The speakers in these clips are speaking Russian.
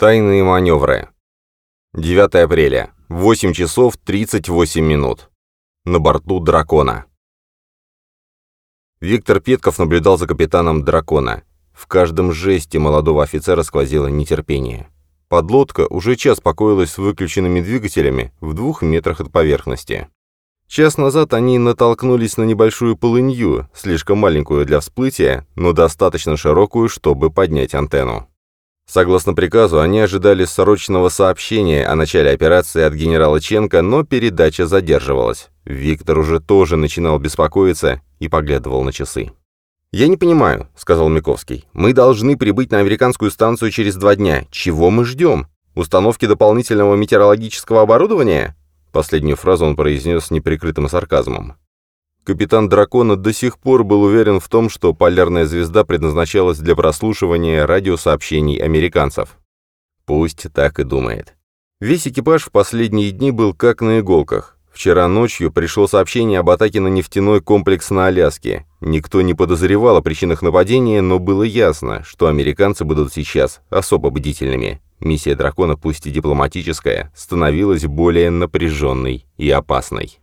Тайные маневры. 9 апреля. 8 часов 38 минут. На борту «Дракона». Виктор Петков наблюдал за капитаном «Дракона». В каждом жесте молодого офицера сквозило нетерпение. Подлодка уже час покоилась с выключенными двигателями в 2 метрах от поверхности. Час назад они натолкнулись на небольшую полынью, слишком маленькую для всплытия, но достаточно широкую, чтобы поднять антенну. Согласно приказу, они ожидали срочного сообщения о начале операции от генерала Ченка, но передача задерживалась. Виктор уже тоже начинал беспокоиться и поглядывал на часы. «Я не понимаю», — сказал Миковский. «Мы должны прибыть на американскую станцию через 2 дня. Чего мы ждем? Установки дополнительного метеорологического оборудования?» Последнюю фразу он произнес с неприкрытым сарказмом. Капитан «Дракона» до сих пор был уверен в том, что полярная звезда предназначалась для прослушивания радиосообщений американцев. Пусть так и думает. Весь экипаж в последние дни был как на иголках. Вчера ночью пришло сообщение об атаке на нефтяной комплекс на Аляске. Никто не подозревал о причинах нападения, но было ясно, что американцы будут сейчас особо бдительными. Миссия «Дракона», пусть и дипломатическая, становилась более напряженной и опасной.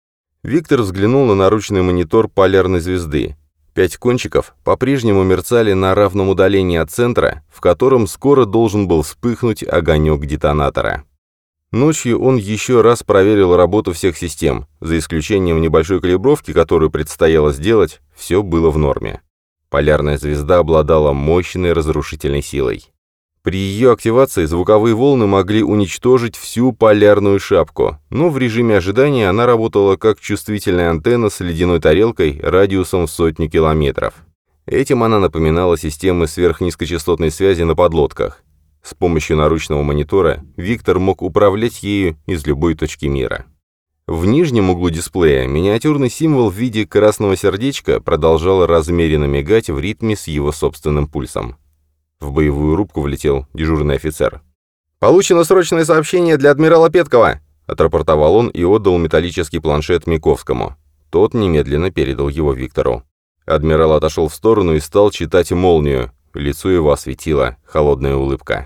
Виктор взглянул на наручный монитор полярной звезды. 5 кончиков по-прежнему мерцали на равном удалении от центра, в котором скоро должен был вспыхнуть огонек детонатора. Ночью он еще раз проверил работу всех систем. За исключением небольшой калибровки, которую предстояло сделать, все было в норме. Полярная звезда обладала мощной разрушительной силой. При ее активации звуковые волны могли уничтожить всю полярную шапку, но в режиме ожидания она работала как чувствительная антенна с ледяной тарелкой радиусом в 100 километров. Этим она напоминала системы сверхнизкочастотной связи на подлодках. С помощью наручного монитора Виктор мог управлять ею из любой точки мира. В нижнем углу дисплея миниатюрный символ в виде красного сердечка продолжал размеренно мигать в ритме с его собственным пульсом. В боевую рубку влетел дежурный офицер. «Получено срочное сообщение для адмирала Петкова!» — отрапортовал он и отдал металлический планшет Миковскому. Тот немедленно передал его Виктору. Адмирал отошел в сторону и стал читать молнию. Лицо его осветила холодная улыбка.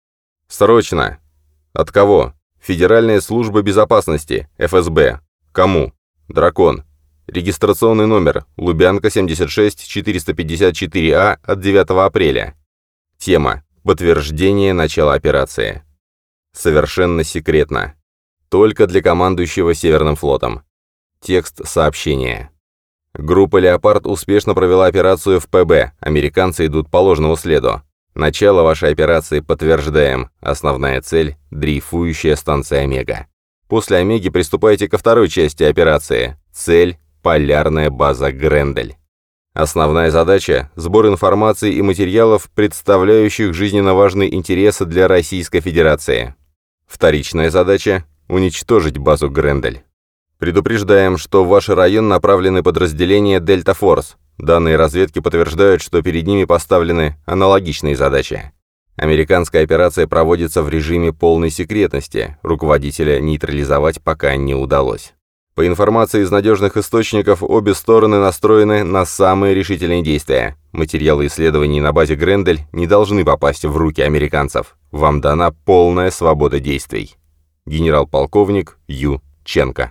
«Срочно!» «От кого?» «Федеральная служба безопасности, ФСБ». «Кому?» «Дракон». Регистрационный номер Лубянка 76454А от 9 апреля. Тема. Подтверждение начала операции. Совершенно секретно. Только для командующего Северным флотом. Текст сообщения. Группа «Леопард» успешно провела операцию в ПБ. Американцы идут по ложному следу. Начало вашей операции подтверждаем. Основная цель – дрейфующая станция «Омега». После «Омеги» приступайте ко второй части операции. Цель – полярная база «Грендель». Основная задача – сбор информации и материалов, представляющих жизненно важные интересы для Российской Федерации. Вторичная задача – уничтожить базу «Грендель». Предупреждаем, что в ваш район направлены подразделения «Дельта Форс». Данные разведки подтверждают, что перед ними поставлены аналогичные задачи. Американская операция проводится в режиме полной секретности, руководителя нейтрализовать пока не удалось. По информации из надежных источников, обе стороны настроены на самые решительные действия. Материалы исследований на базе «Грендель» не должны попасть в руки американцев. Вам дана полная свобода действий. Генерал-полковник Ю. Ченко.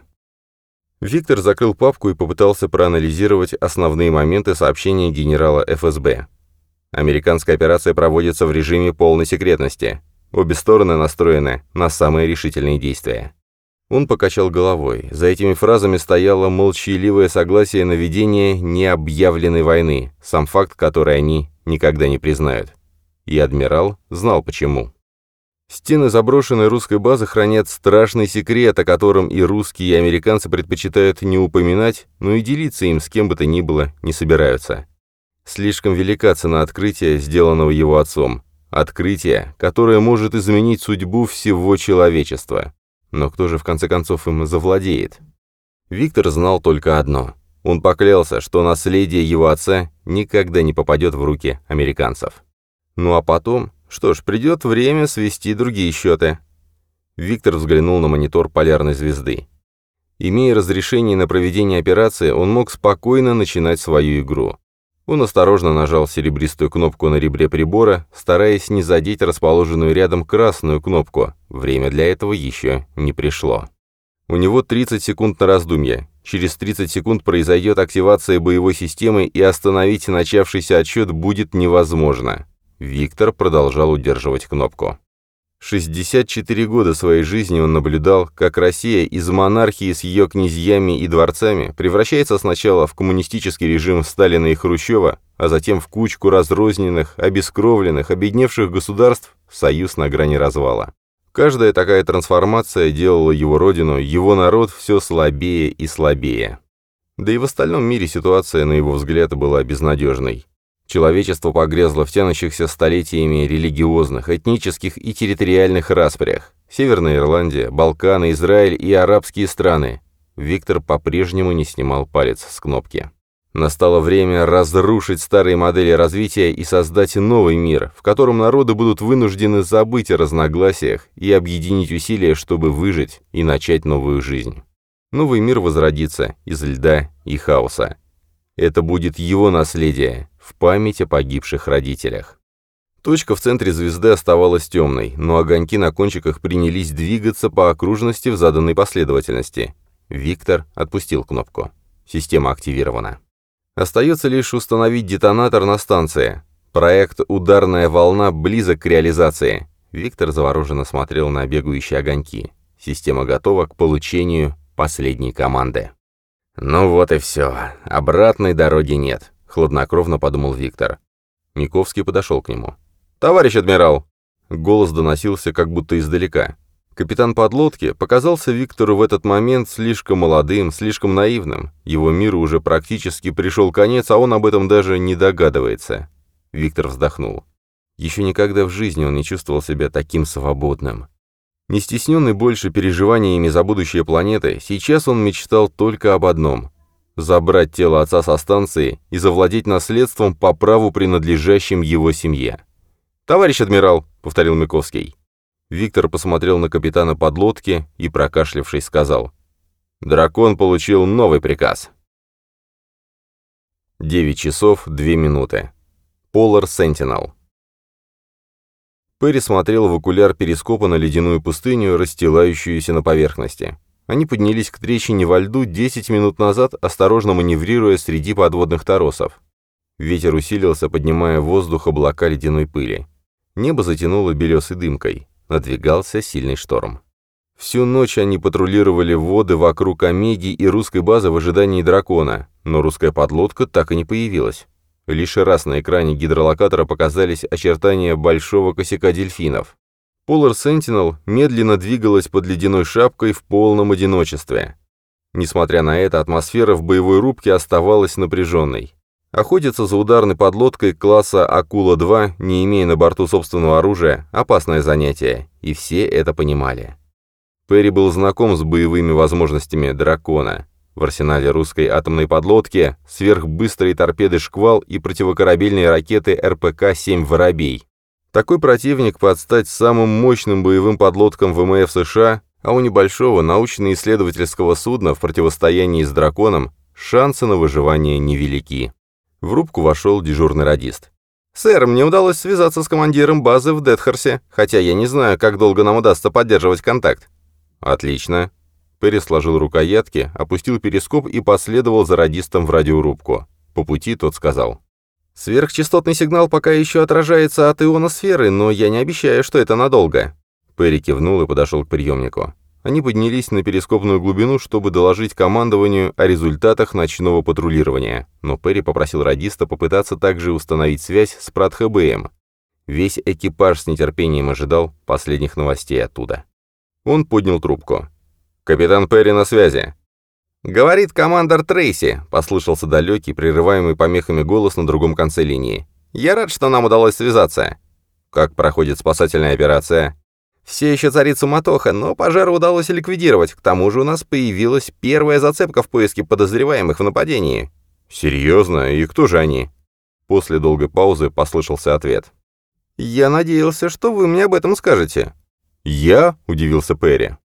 Виктор закрыл папку и попытался проанализировать основные моменты сообщения генерала ФСБ. Американская операция проводится в режиме полной секретности. Обе стороны настроены на самые решительные действия. Он покачал головой. За этими фразами стояло молчаливое согласие на ведение необъявленной войны, сам факт, который они никогда не признают. И адмирал знал почему. Стены заброшенной русской базы хранят страшный секрет, о котором и русские, и американцы предпочитают не упоминать, но и делиться им с кем бы то ни было не собираются. Слишком велика цена открытия, сделанного его отцом. Открытие, которое может изменить судьбу всего человечества. Но кто же в конце концов им завладеет? Виктор знал только одно. Он поклялся, что наследие его отца никогда не попадет в руки американцев. Ну а потом, что ж, придет время свести другие счеты. Виктор взглянул на монитор полярной звезды. Имея разрешение на проведение операции, он мог спокойно начинать свою игру. Он осторожно нажал серебристую кнопку на ребре прибора, стараясь не задеть расположенную рядом красную кнопку. Время для этого еще не пришло. У него 30 секунд на раздумье. Через 30 секунд произойдет активация боевой системы, и остановить начавшийся отсчет будет невозможно. Виктор продолжал удерживать кнопку. 64 года своей жизни он наблюдал, как Россия из монархии с ее князьями и дворцами превращается сначала в коммунистический режим Сталина и Хрущева, а затем в кучку разрозненных, обескровленных, обедневших государств в союз на грани развала. Каждая такая трансформация делала его родину, его народ все слабее и слабее. Да и в остальном мире ситуация, на его взгляд, была безнадежной. Человечество погрязло в тянущихся столетиями религиозных, этнических и территориальных распрях. Северная Ирландия, Балканы, Израиль и арабские страны. Виктор по-прежнему не снимал палец с кнопки. Настало время разрушить старые модели развития и создать новый мир, в котором народы будут вынуждены забыть о разногласиях и объединить усилия, чтобы выжить и начать новую жизнь. Новый мир возродится из льда и хаоса. Это будет его наследие, в память о погибших родителях. Точка в центре звезды оставалась темной, но огоньки на кончиках принялись двигаться по окружности в заданной последовательности. Виктор отпустил кнопку. Система активирована. Остается лишь установить детонатор на станции. Проект «Ударная волна» близок к реализации. Виктор завороженно смотрел на бегающие огоньки. Система готова к получению последней команды. «Ну вот и все. Обратной дороги нет», — хладнокровно подумал Виктор. Миковский подошел к нему. «Товарищ адмирал!» Голос доносился как будто издалека. Капитан подлодки показался Виктору в этот момент слишком молодым, слишком наивным. Его миру уже практически пришел конец, а он об этом даже не догадывается. Виктор вздохнул. Еще никогда в жизни он не чувствовал себя таким свободным. Не стесненный больше переживаниями за будущее планеты, сейчас он мечтал только об одном — забрать тело отца со станции и завладеть наследством по праву, принадлежащим его семье. «Товарищ адмирал», — повторил Миковский. Виктор посмотрел на капитана подлодки и, прокашлявшись, сказал: «Дракон получил новый приказ». 9 часов 2 минуты. Polar Sentinel. Перри смотрел в окуляр перископа на ледяную пустыню, расстилающуюся на поверхности. Они поднялись к трещине во льду 10 минут назад, осторожно маневрируя среди подводных торосов. Ветер усилился, поднимая в воздух облака ледяной пыли. Небо затянуло белесой дымкой. Надвигался сильный шторм. Всю ночь они патрулировали воды вокруг Омеги и русской базы в ожидании дракона, но русская подлодка так и не появилась. Лишь раз на экране гидролокатора показались очертания большого косяка дельфинов. Polar Sentinel медленно двигалась под ледяной шапкой в полном одиночестве. Несмотря на это, атмосфера в боевой рубке оставалась напряженной. Охотиться за ударной подлодкой класса «Акула-2», не имея на борту собственного оружия, опасное занятие, и все это понимали. Перри был знаком с боевыми возможностями «Дракона». В арсенале русской атомной подлодки сверхбыстрые торпеды «Шквал» и противокорабельные ракеты РПК-7 «Воробей». Такой противник под стать самым мощным боевым подлодкам ВМФ США, а у небольшого научно-исследовательского судна в противостоянии с «Драконом» шансы на выживание невелики. В рубку вошел дежурный радист. «Сэр, мне удалось связаться с командиром базы в Детхарсе, хотя я не знаю, как долго нам удастся поддерживать контакт». «Отлично». Перри сложил рукоятки, опустил перископ и последовал за радистом в радиорубку. По пути тот сказал: «Сверхчастотный сигнал пока еще отражается от ионосферы, но я не обещаю, что это надолго». Перри кивнул и подошел к приемнику. Они поднялись на перископную глубину, чтобы доложить командованию о результатах ночного патрулирования, но Перри попросил радиста попытаться также установить связь с Пратхэбэем. Весь экипаж с нетерпением ожидал последних новостей оттуда. Он поднял трубку. «Капитан Перри на связи». «Говорит командор Трейси», — послышался далекий, прерываемый помехами голос на другом конце линии. «Я рад, что нам удалось связаться». «Как проходит спасательная операция?» «Все еще царит суматоха, но пожар удалось ликвидировать. К тому же у нас появилась первая зацепка в поиске подозреваемых в нападении». «Серьезно? И кто же они?» После долгой паузы послышался ответ. «Я надеялся, что вы мне об этом скажете». «Я?» — удивился Перри.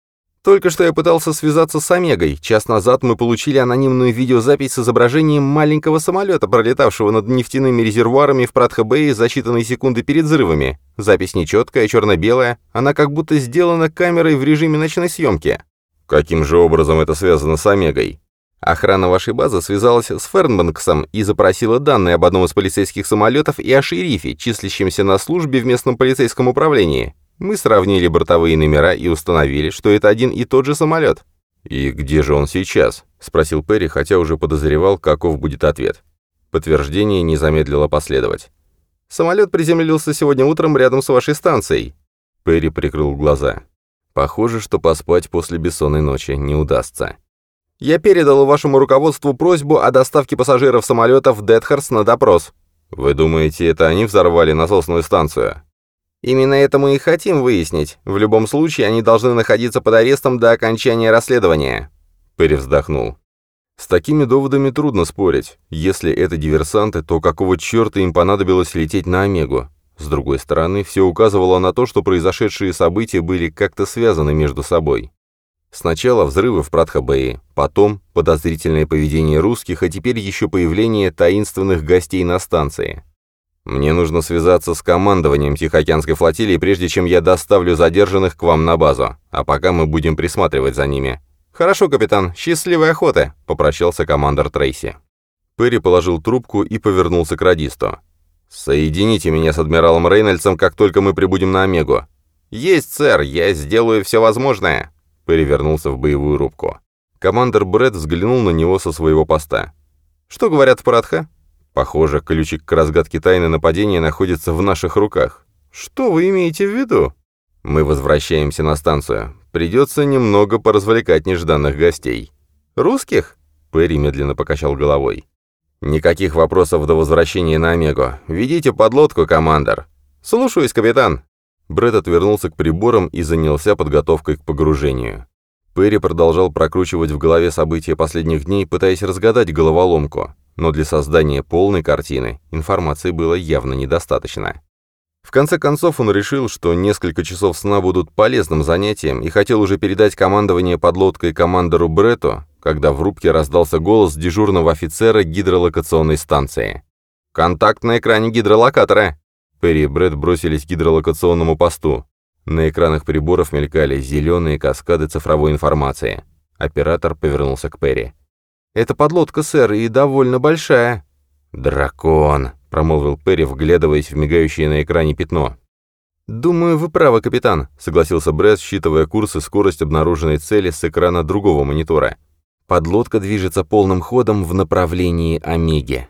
Только что я пытался связаться с Омегой. Час назад мы получили анонимную видеозапись с изображением маленького самолета, пролетавшего над нефтяными резервуарами в Пратха-Бэе за считанные секунды перед взрывами. Запись нечеткая, черно-белая, она как будто сделана камерой в режиме ночной съемки. Каким же образом это связано с Омегой? Охрана вашей базы связалась с Фернбанксом и запросила данные об одном из полицейских самолетов и о шерифе, числящемся на службе в местном полицейском управлении. Мы сравнили бортовые номера и установили, что это один и тот же самолет. «И где же он сейчас?» — спросил Перри, хотя уже подозревал, каков будет ответ. Подтверждение не замедлило последовать. «Самолет приземлился сегодня утром рядом с вашей станцией». Перри прикрыл глаза. «Похоже, что поспать после бессонной ночи не удастся. Я передал вашему руководству просьбу о доставке пассажиров самолета в Детхарст на допрос». «Вы думаете, это они взорвали насосную станцию?» «Именно это мы и хотим выяснить. В любом случае, они должны находиться под арестом до окончания расследования». Перри вздохнул. «С такими доводами трудно спорить. Если это диверсанты, то какого черта им понадобилось лететь на Омегу? С другой стороны, все указывало на то, что произошедшие события были как-то связаны между собой. Сначала взрывы в Пратха-Бэе, потом подозрительное поведение русских, а теперь еще появление таинственных гостей на станции. Мне нужно связаться с командованием Тихоокеанской флотилии, прежде чем я доставлю задержанных к вам на базу, а пока мы будем присматривать за ними». «Хорошо, капитан, счастливой охоты», — попрощался командор Трейси. Перри положил трубку и повернулся к радисту. «Соедините меня с адмиралом Рейнольдсом, как только мы прибудем на Омегу». «Есть, сэр, я сделаю все возможное». Перри вернулся в боевую рубку. Командор Брэд взглянул на него со своего поста. «Что говорят в Пратха?» «Похоже, ключик к разгадке тайны нападения находится в наших руках». «Что вы имеете в виду?» «Мы возвращаемся на станцию. Придется немного поразвлекать нежданных гостей». «Русских?» Перри медленно покачал головой. «Никаких вопросов до возвращения на Омегу. Ведите подлодку, командор». «Слушаюсь, капитан». Брэд отвернулся к приборам и занялся подготовкой к погружению. Перри продолжал прокручивать в голове события последних дней, пытаясь разгадать головоломку. Но для создания полной картины информации было явно недостаточно. В конце концов он решил, что несколько часов сна будут полезным занятием и хотел уже передать командование подлодкой командору Бретту, когда в рубке раздался голос дежурного офицера гидролокационной станции. «Контакт на экране гидролокатора!» Перри и Бретт бросились к гидролокационному посту. На экранах приборов мелькали зеленые каскады цифровой информации. Оператор повернулся к Перри. «Это подлодка, сэр, и довольно большая». «Дракон», — промолвил Перри, вглядываясь в мигающее на экране пятно. «Думаю, вы правы, капитан», — согласился Брэд, считывая курс и скорость обнаруженной цели с экрана другого монитора. «Подлодка движется полным ходом в направлении Омеги».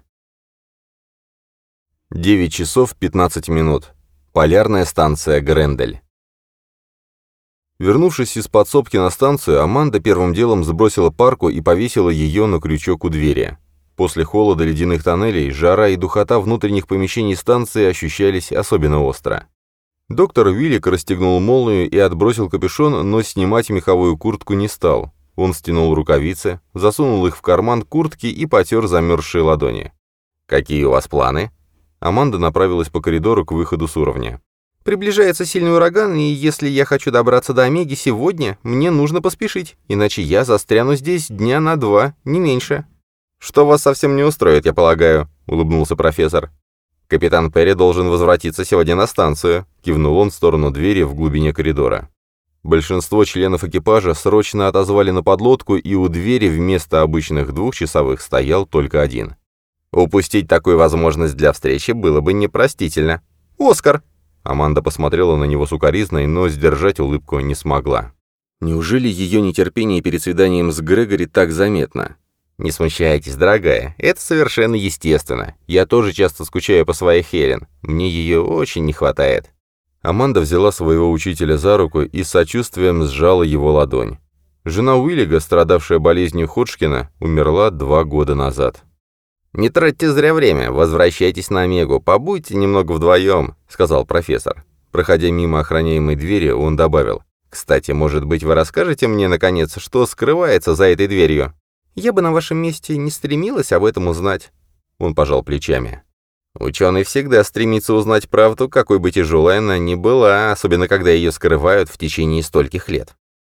9 часов 15 минут. Полярная станция Грендель. Вернувшись из подсобки на станцию, Аманда первым делом сбросила парку и повесила ее на крючок у двери. После холода ледяных тоннелей, жара и духота внутренних помещений станции ощущались особенно остро. Доктор Уиллик расстегнул молнию и отбросил капюшон, но снимать меховую куртку не стал. Он стянул рукавицы, засунул их в карман куртки и потер замерзшие ладони. «Какие у вас планы?» Аманда направилась по коридору к выходу с уровня. «Приближается сильный ураган, и если я хочу добраться до Омеги сегодня, мне нужно поспешить, иначе я застряну здесь дня на 2, не меньше». «Что вас совсем не устроит, я полагаю», — улыбнулся профессор. «Капитан Перри должен возвратиться сегодня на станцию», — кивнул он в сторону двери в глубине коридора. Большинство членов экипажа срочно отозвали на подлодку, и у двери вместо обычных 2-часовых стоял только один. Упустить такую возможность для встречи было бы непростительно. «Оскар!» Аманда посмотрела на него сукоризной, но сдержать улыбку не смогла. Неужели ее нетерпение перед свиданием с Грегори так заметно? «Не смущайтесь, дорогая, это совершенно естественно. Я тоже часто скучаю по своей Хелен. Мне ее очень не хватает». Аманда взяла своего учителя за руку и с сочувствием сжала его ладонь. Жена Уиллига, страдавшая болезнью Ходжкина, умерла 2 года назад. «Не тратьте зря время, возвращайтесь на Омегу, побудьте немного вдвоем», — сказал профессор. Проходя мимо охраняемой двери, он добавил. «Кстати, может быть, вы расскажете мне, наконец, что скрывается за этой дверью?» «Я бы на вашем месте не стремилась об этом узнать». Он пожал плечами. «Ученый всегда стремится узнать правду, какой бы тяжелой она ни была, особенно когда ее скрывают в течение стольких лет.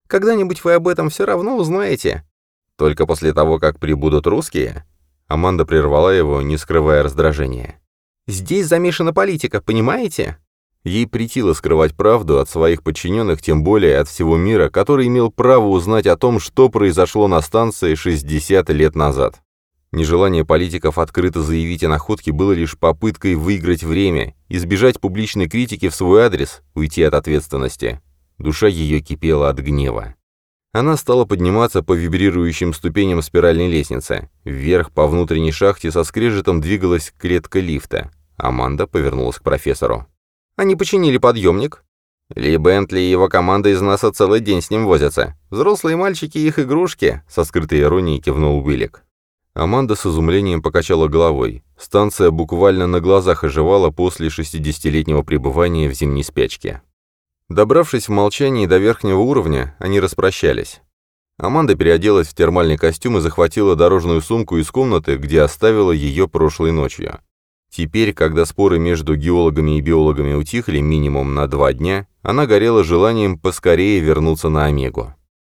Когда-нибудь вы об этом все равно узнаете. Только после того, как прибудут русские?» Аманда прервала его, не скрывая раздражения. «Здесь замешана политика, понимаете?» Ей претило скрывать правду от своих подчиненных, тем более от всего мира, который имел право узнать о том, что произошло на станции 60 лет назад. Нежелание политиков открыто заявить о находке было лишь попыткой выиграть время, избежать публичной критики в свой адрес, уйти от ответственности. Душа ее кипела от гнева. Она стала подниматься по вибрирующим ступеням спиральной лестницы. Вверх по внутренней шахте со скрежетом двигалась клетка лифта. Аманда повернулась к профессору. «Они починили подъемник. Ли Бентли и его команда из НАСА целый день с ним возятся. Взрослые мальчики и их игрушки», — со скрытой иронией кивнул Уиллик. Аманда с изумлением покачала головой. Станция буквально на глазах оживала после 60-летнего пребывания в зимней спячке. Добравшись в молчании до верхнего уровня, они распрощались. Аманда переоделась в термальный костюм и захватила дорожную сумку из комнаты, где оставила ее прошлой ночью. Теперь, когда споры между геологами и биологами утихли минимум на 2 дня, она горела желанием поскорее вернуться на Омегу.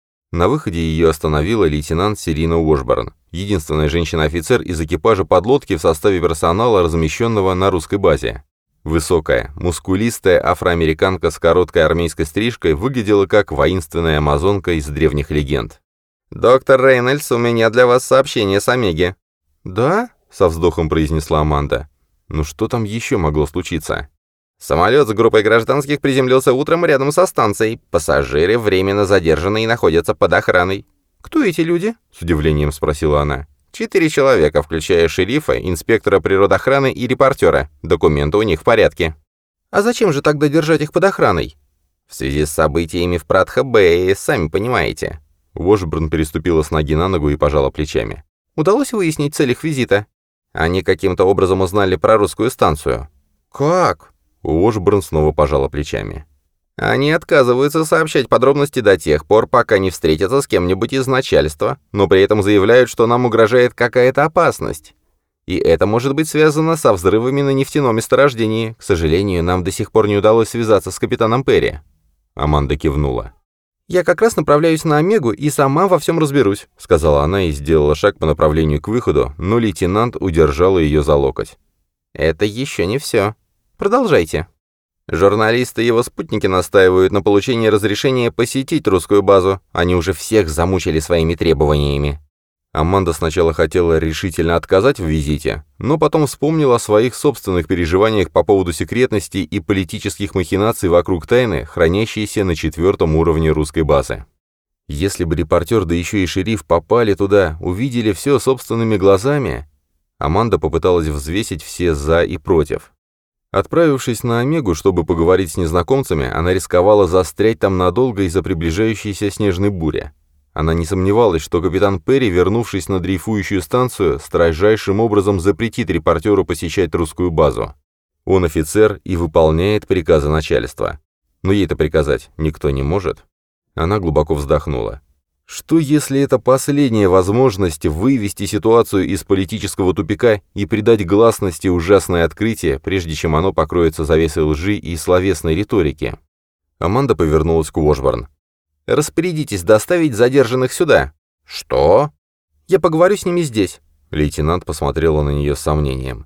На выходе ее остановила лейтенант Сирина Уошборн, единственная женщина-офицер из экипажа подлодки в составе персонала, размещенного на русской базе. Высокая, мускулистая афроамериканка с короткой армейской стрижкой выглядела как воинственная амазонка из древних легенд. «Доктор Рейнольдс, у меня для вас сообщение с Омеги». «Да?» — со вздохом произнесла Аманда. «Ну что там еще могло случиться?» «Самолет с группой гражданских приземлился утром рядом со станцией. Пассажиры временно задержаны и находятся под охраной». «Кто эти люди?» — с удивлением спросила она. 4 человека, включая шерифа, инспектора природоохраны и репортера. Документы у них в порядке». «А зачем же тогда держать их под охраной?» «В связи с событиями в Пратха-Бэе, сами понимаете». Уошборн переступила с ноги на ногу и пожала плечами. «Удалось выяснить цель их визита?» «Они каким-то образом узнали про русскую станцию». «Как?» Уошборн снова пожала плечами. «Они отказываются сообщать подробности до тех пор, пока не встретятся с кем-нибудь из начальства, но при этом заявляют, что нам угрожает какая-то опасность. И это может быть связано со взрывами на нефтяном месторождении. К сожалению, нам до сих пор не удалось связаться с капитаном Перри». Аманда кивнула. «Я как раз направляюсь на Омегу и сама во всем разберусь», — сказала она и сделала шаг по направлению к выходу, но лейтенант удержала ее за локоть. «Это еще не все. Продолжайте». «Журналисты и его спутники настаивают на получении разрешения посетить русскую базу. Они уже всех замучили своими требованиями». Аманда сначала хотела решительно отказать в визите, но потом вспомнила о своих собственных переживаниях по поводу секретности и политических махинаций вокруг тайны, хранящейся на 4-м уровне русской базы. Если бы репортер, да еще и шериф попали туда, увидели все собственными глазами... Аманда попыталась взвесить все «за» и «против». Отправившись на Омегу, чтобы поговорить с незнакомцами, она рисковала застрять там надолго из-за приближающейся снежной бури. Она не сомневалась, что капитан Перри, вернувшись на дрейфующую станцию, строжайшим образом запретит репортеру посещать русскую базу. Он офицер и выполняет приказы начальства. Но ей-то приказать никто не может. Она глубоко вздохнула. Что если это последняя возможность вывести ситуацию из политического тупика и придать гласности ужасное открытие, прежде чем оно покроется завесой лжи и словесной риторики? Аманда повернулась к Уошборн. «Распорядитесь доставить задержанных сюда». «Что?» «Я поговорю с ними здесь». Лейтенант посмотрела на нее с сомнением.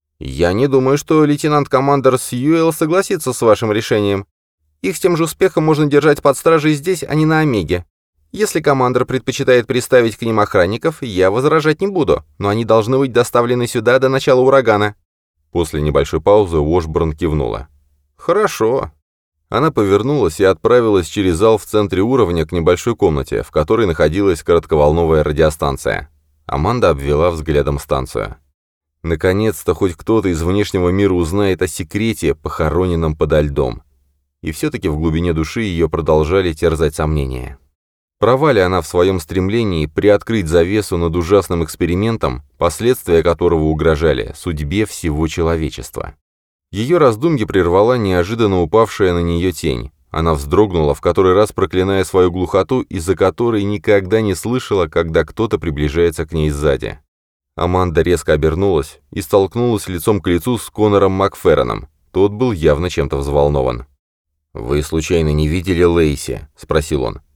«Я не думаю, что лейтенант-командор Сьюэлл согласится с вашим решением. Их с тем же успехом можно держать под стражей здесь, а не на Омеге. Если командор предпочитает приставить к ним охранников, я возражать не буду, но они должны быть доставлены сюда до начала урагана». После небольшой паузы Уошборн кивнула. «Хорошо». Она повернулась и отправилась через зал в центре уровня к небольшой комнате, в которой находилась коротковолновая радиостанция. Аманда обвела взглядом станцию. Наконец-то хоть кто-то из внешнего мира узнает о секрете, похороненном подо льдом. И все-таки в глубине души ее продолжали терзать сомнения. Права ли она в своем стремлении приоткрыть завесу над ужасным экспериментом, последствия которого угрожали судьбе всего человечества? Ее раздумье прервала неожиданно упавшая на нее тень. Она вздрогнула, в который раз проклиная свою глухоту, из-за которой никогда не слышала, когда кто-то приближается к ней сзади. Аманда резко обернулась и столкнулась лицом к лицу с Конором Макферроном. Тот был явно чем-то взволнован. «Вы случайно не видели Лейси?» — спросил он.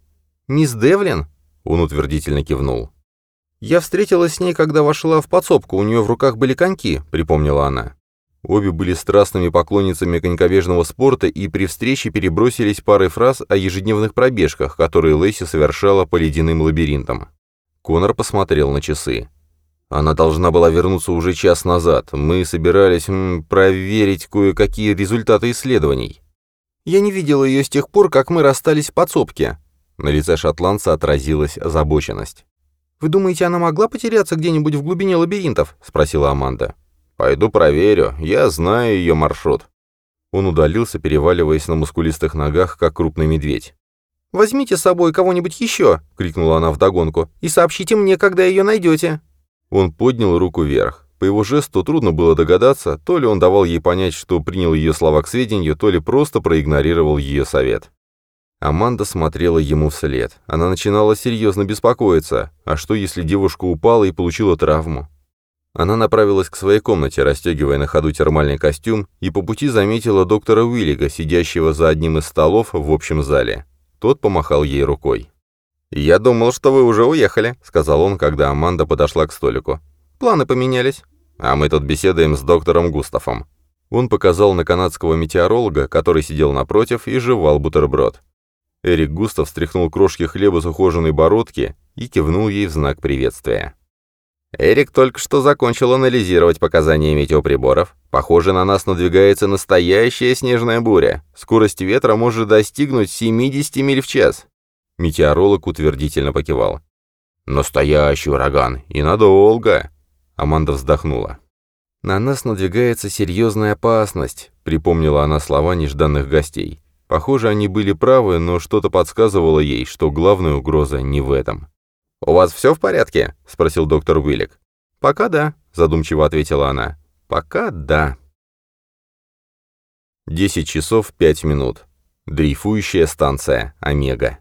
«Мисс Девлин?» Он утвердительно кивнул. «Я встретилась с ней, когда вошла в подсобку, у нее в руках были коньки», — припомнила она. Обе были страстными поклонницами конькобежного спорта и при встрече перебросились парой фраз о ежедневных пробежках, которые Лэйси совершала по ледяным лабиринтам. Конор посмотрел на часы. «Она должна была вернуться уже час назад. Мы собирались проверить кое-какие результаты исследований. Я не видела ее с тех пор, как мы расстались в подсобке». На лице шотландца отразилась озабоченность. «Вы думаете, она могла потеряться где-нибудь в глубине лабиринтов?» — спросила Аманда. «Пойду проверю. Я знаю ее маршрут». Он удалился, переваливаясь на мускулистых ногах, как крупный медведь. «Возьмите с собой кого-нибудь еще!» — крикнула она вдогонку. «И сообщите мне, когда ее найдете!» Он поднял руку вверх. По его жесту трудно было догадаться, то ли он давал ей понять, что принял ее слова к сведению, то ли просто проигнорировал ее совет. Аманда смотрела ему вслед. Она начинала серьезно беспокоиться. А что, если девушка упала и получила травму? Она направилась к своей комнате, расстегивая на ходу термальный костюм, и по пути заметила доктора Уиллига, сидящего за одним из столов в общем зале. Тот помахал ей рукой. «Я думал, что вы уже уехали», — сказал он, когда Аманда подошла к столику. «Планы поменялись. А мы тут беседуем с доктором Густавом». Он показал на канадского метеоролога, который сидел напротив и жевал бутерброд. Эрик Густав стряхнул крошки хлеба с ухоженной бородки и кивнул ей в знак приветствия. «Эрик только что закончил анализировать показания метеоприборов. Похоже, на нас надвигается настоящая снежная буря. Скорость ветра может достигнуть 70 миль в час». Метеоролог утвердительно покивал. «Настоящий ураган. И надолго». Аманда вздохнула. «На нас надвигается серьезная опасность», — припомнила она слова нежданных гостей. Похоже, они были правы, но что-то подсказывало ей, что главная угроза не в этом. «У вас все в порядке?» — спросил доктор Уиллик. «Пока да», — задумчиво ответила она. «Пока да». 10 часов 5 минут. Дрейфующая станция «Омега».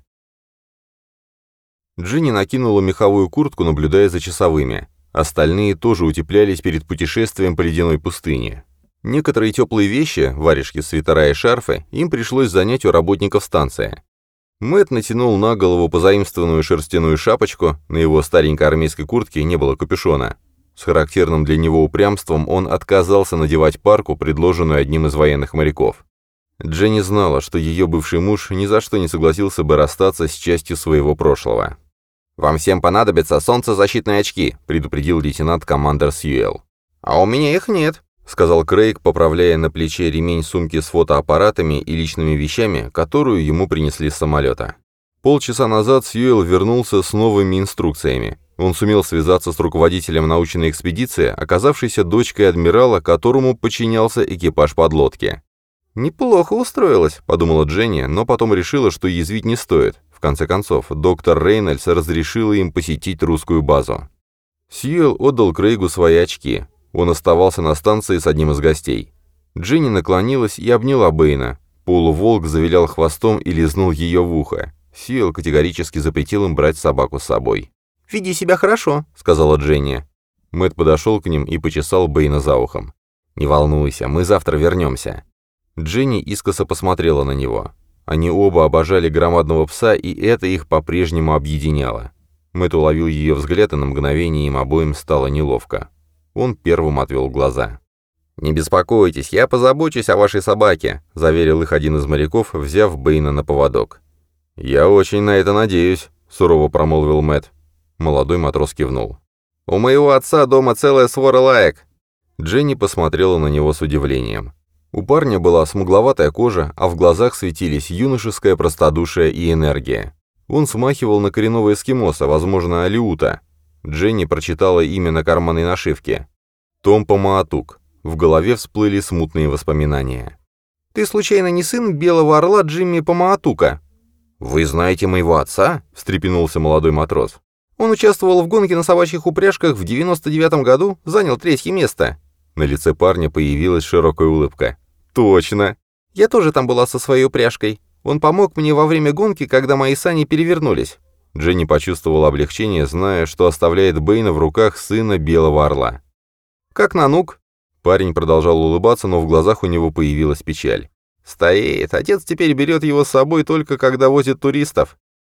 Джинни накинула меховую куртку, наблюдая за часовыми. Остальные тоже утеплялись перед путешествием по ледяной пустыне. Некоторые теплые вещи, варежки, свитера и шарфы, им пришлось занять у работников станции. Мэтт натянул на голову позаимствованную шерстяную шапочку, на его старенькой армейской куртке не было капюшона. С характерным для него упрямством он отказался надевать парку, предложенную одним из военных моряков. Дженни знала, что ее бывший муж ни за что не согласился бы расстаться с частью своего прошлого. «Вам всем понадобятся солнцезащитные очки», — предупредил лейтенант-командер Сьюэлл. «А у меня их нет», — сказал Крейг, поправляя на плече ремень сумки с фотоаппаратами и личными вещами, которую ему принесли с самолета. Полчаса назад Сьюэлл вернулся с новыми инструкциями. Он сумел связаться с руководителем научной экспедиции, оказавшейся дочкой адмирала, которому подчинялся экипаж подлодки. «Неплохо устроилась», — подумала Дженни, но потом решила, что язвить не стоит. В конце концов, доктор Рейнольдс разрешила им посетить русскую базу. Сьюэлл отдал Крейгу свои очки. Он оставался на станции с одним из гостей. Дженни наклонилась и обняла Бэйна. Полуволк завилял хвостом и лизнул ее в ухо. Сьюэлл категорически запретил им брать собаку с собой. «Веди себя хорошо», — сказала Дженни. Мэтт подошел к ним и почесал Бэйна за ухом. «Не волнуйся, мы завтра вернемся». Дженни искоса посмотрела на него. Они оба обожали громадного пса, и это их по-прежнему объединяло. Мэтт уловил ее взгляд, и на мгновение им обоим стало неловко. Он первым отвел глаза. «Не беспокойтесь, я позабочусь о вашей собаке», — заверил их один из моряков, взяв Бэйна на поводок. «Я очень на это надеюсь», — сурово промолвил Мэтт. Молодой матрос кивнул. «У моего отца дома целая свора лаек». Дженни посмотрела на него с удивлением. У парня была смугловатая кожа, а в глазах светились юношеское простодушие и энергия. Он смахивал на коренного эскимоса, возможно, алиута. Дженни прочитала имя на карманной нашивке. Том Помаатук. В голове всплыли смутные воспоминания. «Ты случайно не сын белого орла Джимми Помаатука?» «Вы знаете моего отца?» — встрепенулся молодой матрос. «Он участвовал в гонке на собачьих упряжках в 99-м году, занял 3-е место». На лице парня появилась широкая улыбка. «Точно! Я тоже там была со своей упряжкой. Он помог мне во время гонки, когда мои сани перевернулись». Дженни почувствовала облегчение, зная, что оставляет Бэйна в руках сына Белого Орла. «Как Нанук?» Парень продолжал улыбаться, но в глазах у него появилась печаль. «Стоит. Отец теперь берет его с собой только когда возит туристов.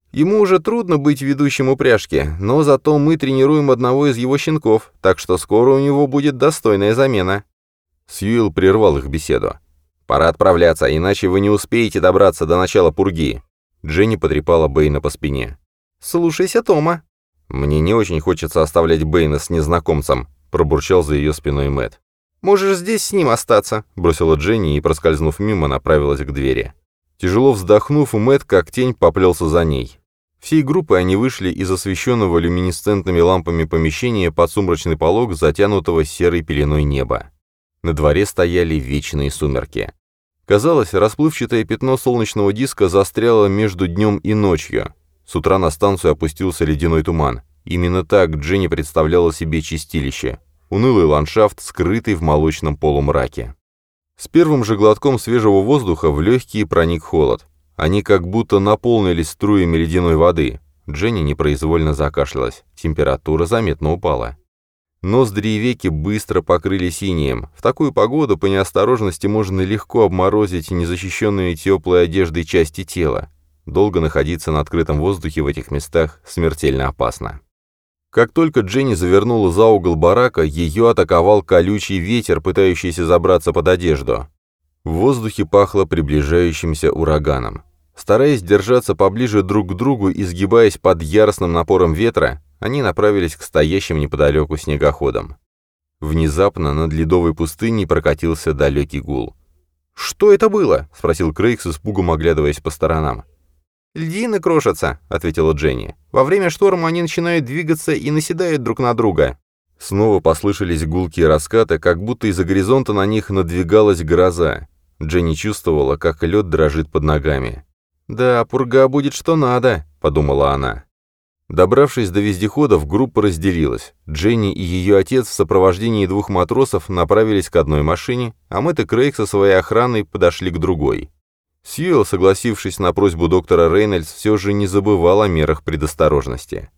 Ему уже трудно быть ведущим упряжки, но зато мы тренируем одного из его щенков, так что скоро у него будет достойная замена». Сьюэлл прервал их беседу. «Пора отправляться, иначе вы не успеете добраться до начала пурги». Дженни потрепала Бэйна по спине. «Слушайся Тома». «Мне не очень хочется оставлять Бэйна с незнакомцем», — пробурчал за ее спиной Мэтт. «Можешь здесь с ним остаться», — бросила Дженни и, проскользнув мимо, направилась к двери. Тяжело вздохнув, Мэтт как тень поплелся за ней. Всей группой они вышли из освещенного люминесцентными лампами помещения под сумрачный полог, затянутого серой пеленой неба. На дворе стояли вечные сумерки. Казалось, расплывчатое пятно солнечного диска застряло между днем и ночью. С утра на станцию опустился ледяной туман. Именно так Дженни представляла себе чистилище. Унылый ландшафт, скрытый в молочном полумраке. С первым же глотком свежего воздуха в легкие проник холод. Они как будто наполнились струями ледяной воды. Дженни непроизвольно закашлялась. Температура заметно упала. Ноздри и веки быстро покрыли синим. В такую погоду по неосторожности можно легко обморозить незащищенные теплой одеждой части тела. Долго находиться на открытом воздухе в этих местах смертельно опасно. Как только Дженни завернула за угол барака, ее атаковал колючий ветер, пытающийся забраться под одежду. В воздухе пахло приближающимся ураганом. Стараясь держаться поближе друг к другу и сгибаясь под яростным напором ветра, они направились к стоящим неподалеку снегоходам. Внезапно над ледовой пустыней прокатился далекий гул. «Что это было?» — спросил Крейг с испугом, оглядываясь по сторонам. «Льдины крошатся», — ответила Дженни. «Во время шторма они начинают двигаться и наседают друг на друга». Снова послышались гулкие раскаты, как будто из-за горизонта на них надвигалась гроза. Дженни чувствовала, как лед дрожит под ногами. «Да, пурга будет что надо», — подумала она. Добравшись до вездеходов, группа разделилась. Дженни и ее отец в сопровождении двух матросов направились к одной машине, а Мэтт и Крейг со своей охраной подошли к другой. Сьюэлл, согласившись на просьбу доктора Рейнольдс, все же не забывал о мерах предосторожности.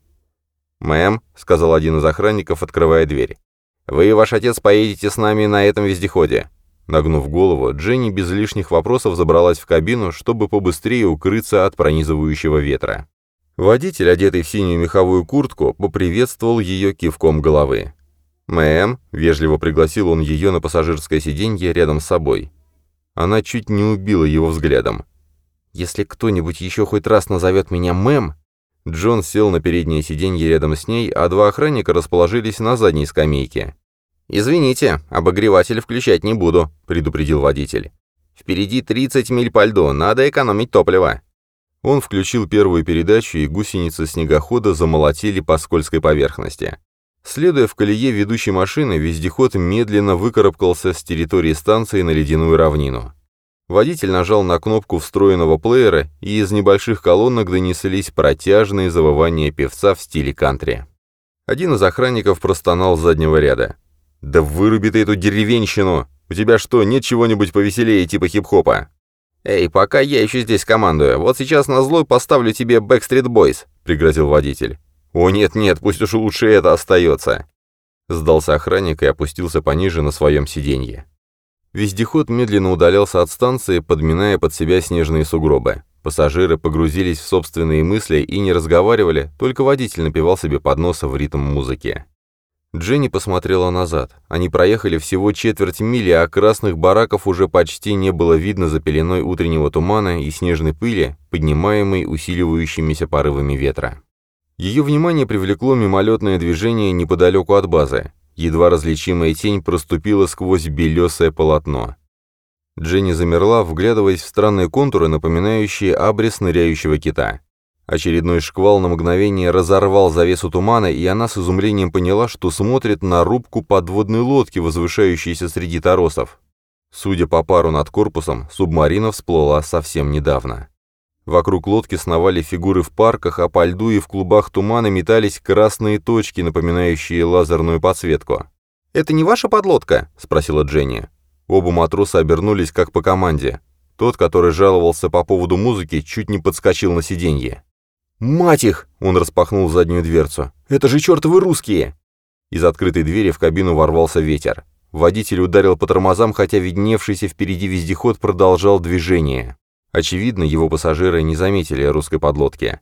«Мэм», — сказал один из охранников, открывая дверь, — «вы и ваш отец поедете с нами на этом вездеходе». Нагнув голову, Дженни без лишних вопросов забралась в кабину, чтобы побыстрее укрыться от пронизывающего ветра. Водитель, одетый в синюю меховую куртку, поприветствовал ее кивком головы. «Мэм», — вежливо пригласил он ее на пассажирское сиденье рядом с собой. Она чуть не убила его взглядом. «Если кто-нибудь еще хоть раз назовет меня мэм...» Джон сел на переднее сиденье рядом с ней, а два охранника расположились на задней скамейке. «Извините, обогреватель включать не буду», — предупредил водитель. «Впереди 30 миль по льду, надо экономить топливо». Он включил первую передачу, и гусеницы снегохода замолотили по скользкой поверхности. Следуя в колее ведущей машины, вездеход медленно выкарабкался с территории станции на ледяную равнину. Водитель нажал на кнопку встроенного плеера, и из небольших колонок донеслись протяжные завывания певца в стиле кантри. Один из охранников простонал с заднего ряда. «Да выруби ты эту деревенщину! У тебя что, нет чего-нибудь повеселее типа хип-хопа?» «Эй, пока я еще здесь командую, вот сейчас назло поставлю тебе Backstreet Boys», — пригрозил водитель. «О, нет-нет, пусть уж лучше это остается!» Сдался охранник и опустился пониже на своем сиденье. Вездеход медленно удалялся от станции, подминая под себя снежные сугробы. Пассажиры погрузились в собственные мысли и не разговаривали, только водитель напевал себе под нос в ритм музыки. Дженни посмотрела назад. Они проехали всего четверть мили, а красных бараков уже почти не было видно за пеленой утреннего тумана и снежной пыли, поднимаемой усиливающимися порывами ветра. Ее внимание привлекло мимолетное движение неподалеку от базы. Едва различимая тень проступила сквозь белесое полотно. Дженни замерла, вглядываясь в странные контуры, напоминающие абрис ныряющего кита. Очередной шквал на мгновение разорвал завесу тумана, и она с изумлением поняла, что смотрит на рубку подводной лодки, возвышающейся среди торосов. Судя по пару над корпусом, субмарина всплыла совсем недавно. Вокруг лодки сновали фигуры в парках, а по льду и в клубах тумана метались красные точки, напоминающие лазерную подсветку. «Это не ваша подлодка?» — спросила Дженни. Оба матроса обернулись как по команде. Тот, который жаловался по поводу музыки, чуть не подскочил на сиденье. «Мать их!» — он распахнул заднюю дверцу. «Это же чертовы русские!» Из открытой двери в кабину ворвался ветер. Водитель ударил по тормозам, хотя видневшийся впереди вездеход продолжал движение. Очевидно, его пассажиры не заметили русской подлодки.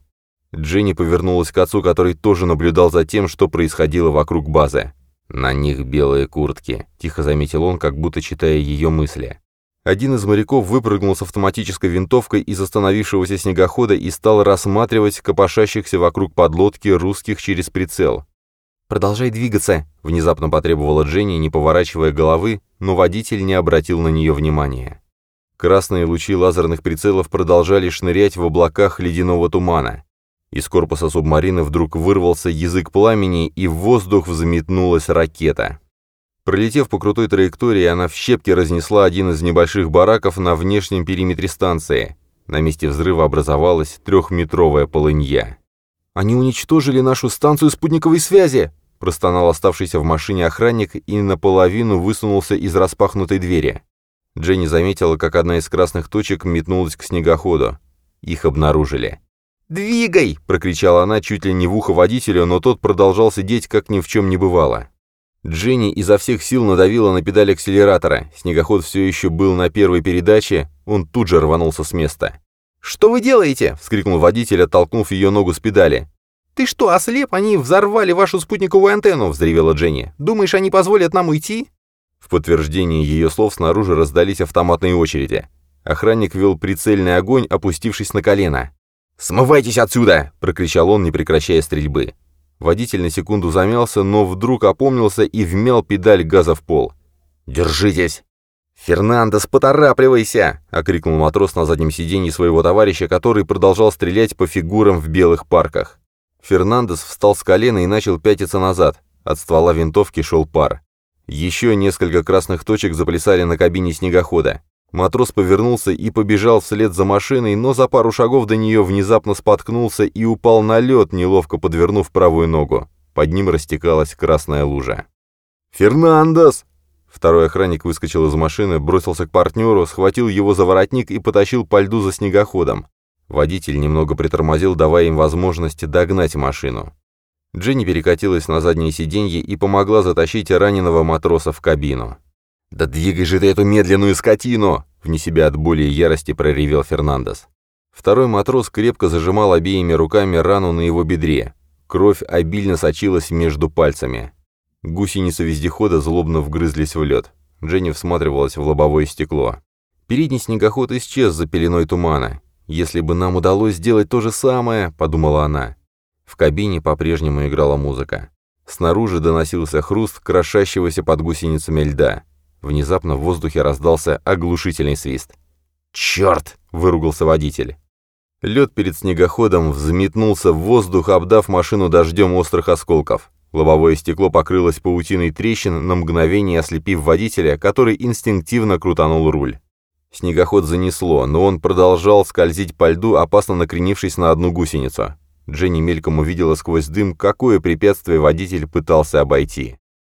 Дженни повернулась к отцу, который тоже наблюдал за тем, что происходило вокруг базы. «На них белые куртки», — тихо заметил он, как будто читая ее мысли. Один из моряков выпрыгнул с автоматической винтовкой из остановившегося снегохода и стал рассматривать копошащихся вокруг подлодки русских через прицел. «Продолжай двигаться», — внезапно потребовала Дженни, не поворачивая головы, но водитель не обратил на нее внимания. Красные лучи лазерных прицелов продолжали шнырять в облаках ледяного тумана. Из корпуса субмарины вдруг вырвался язык пламени, и в воздух взметнулась ракета. Пролетев по крутой траектории, она в щепки разнесла один из небольших бараков на внешнем периметре станции. На месте взрыва образовалась 3-метровая полынья. «Они уничтожили нашу станцию спутниковой связи!» — простонал оставшийся в машине охранник и наполовину высунулся из распахнутой двери. Дженни заметила, как одна из красных точек метнулась к снегоходу. Их обнаружили. «Двигай!» — прокричала она чуть ли не в ухо водителю, но тот продолжал сидеть, как ни в чем не бывало. Дженни изо всех сил надавила на педаль акселератора. Снегоход все еще был на первой передаче, он тут же рванулся с места. «Что вы делаете?» — вскрикнул водитель, оттолкнув ее ногу с педали. «Ты что, ослеп? Они взорвали вашу спутниковую антенну!» — взревела Дженни. «Думаешь, они позволят нам уйти?» В подтверждение ее слов снаружи раздались автоматные очереди. Охранник вел прицельный огонь, опустившись на колено. «Смывайтесь отсюда!» — прокричал он, не прекращая стрельбы. Водитель на секунду замялся, но вдруг опомнился и вмял педаль газа в пол. «Держитесь!» «Фернандес, поторапливайся!» — окрикнул матрос на заднем сиденье своего товарища, который продолжал стрелять по фигурам в белых парках. Фернандес встал с колена и начал пятиться назад. От ствола винтовки шел пар. Еще несколько красных точек заплясали на кабине снегохода. Матрос повернулся и побежал вслед за машиной, но за пару шагов до нее внезапно споткнулся и упал на лед, неловко подвернув правую ногу. Под ним растекалась красная лужа. «Фернандес!» Второй охранник выскочил из машины, бросился к партнеру, схватил его за воротник и потащил по льду за снегоходом. Водитель немного притормозил, давая им возможность догнать машину. Дженни перекатилась на заднее сиденье и помогла затащить раненого матроса в кабину. «Да двигай же ты эту медленную скотину!» — вне себя от боли и ярости проревел Фернандес. Второй матрос крепко зажимал обеими руками рану на его бедре. Кровь обильно сочилась между пальцами. Гусеницы вездехода злобно вгрызлись в лед. Дженни всматривалась в лобовое стекло. Передний снегоход исчез за пеленой тумана. «Если бы нам удалось сделать то же самое», — подумала она. В кабине по-прежнему играла музыка. Снаружи доносился хруст крошащегося под гусеницами льда. Внезапно в воздухе раздался оглушительный свист. «Черт!» — выругался водитель. Лед перед снегоходом взметнулся в воздух, обдав машину дождем острых осколков. Лобовое стекло покрылось паутиной трещин, на мгновение ослепив водителя, который инстинктивно крутанул руль. Снегоход занесло, но он продолжал скользить по льду, опасно накренившись на одну гусеницу. Дженни мельком увидела сквозь дым, какое препятствие водитель пытался обойти.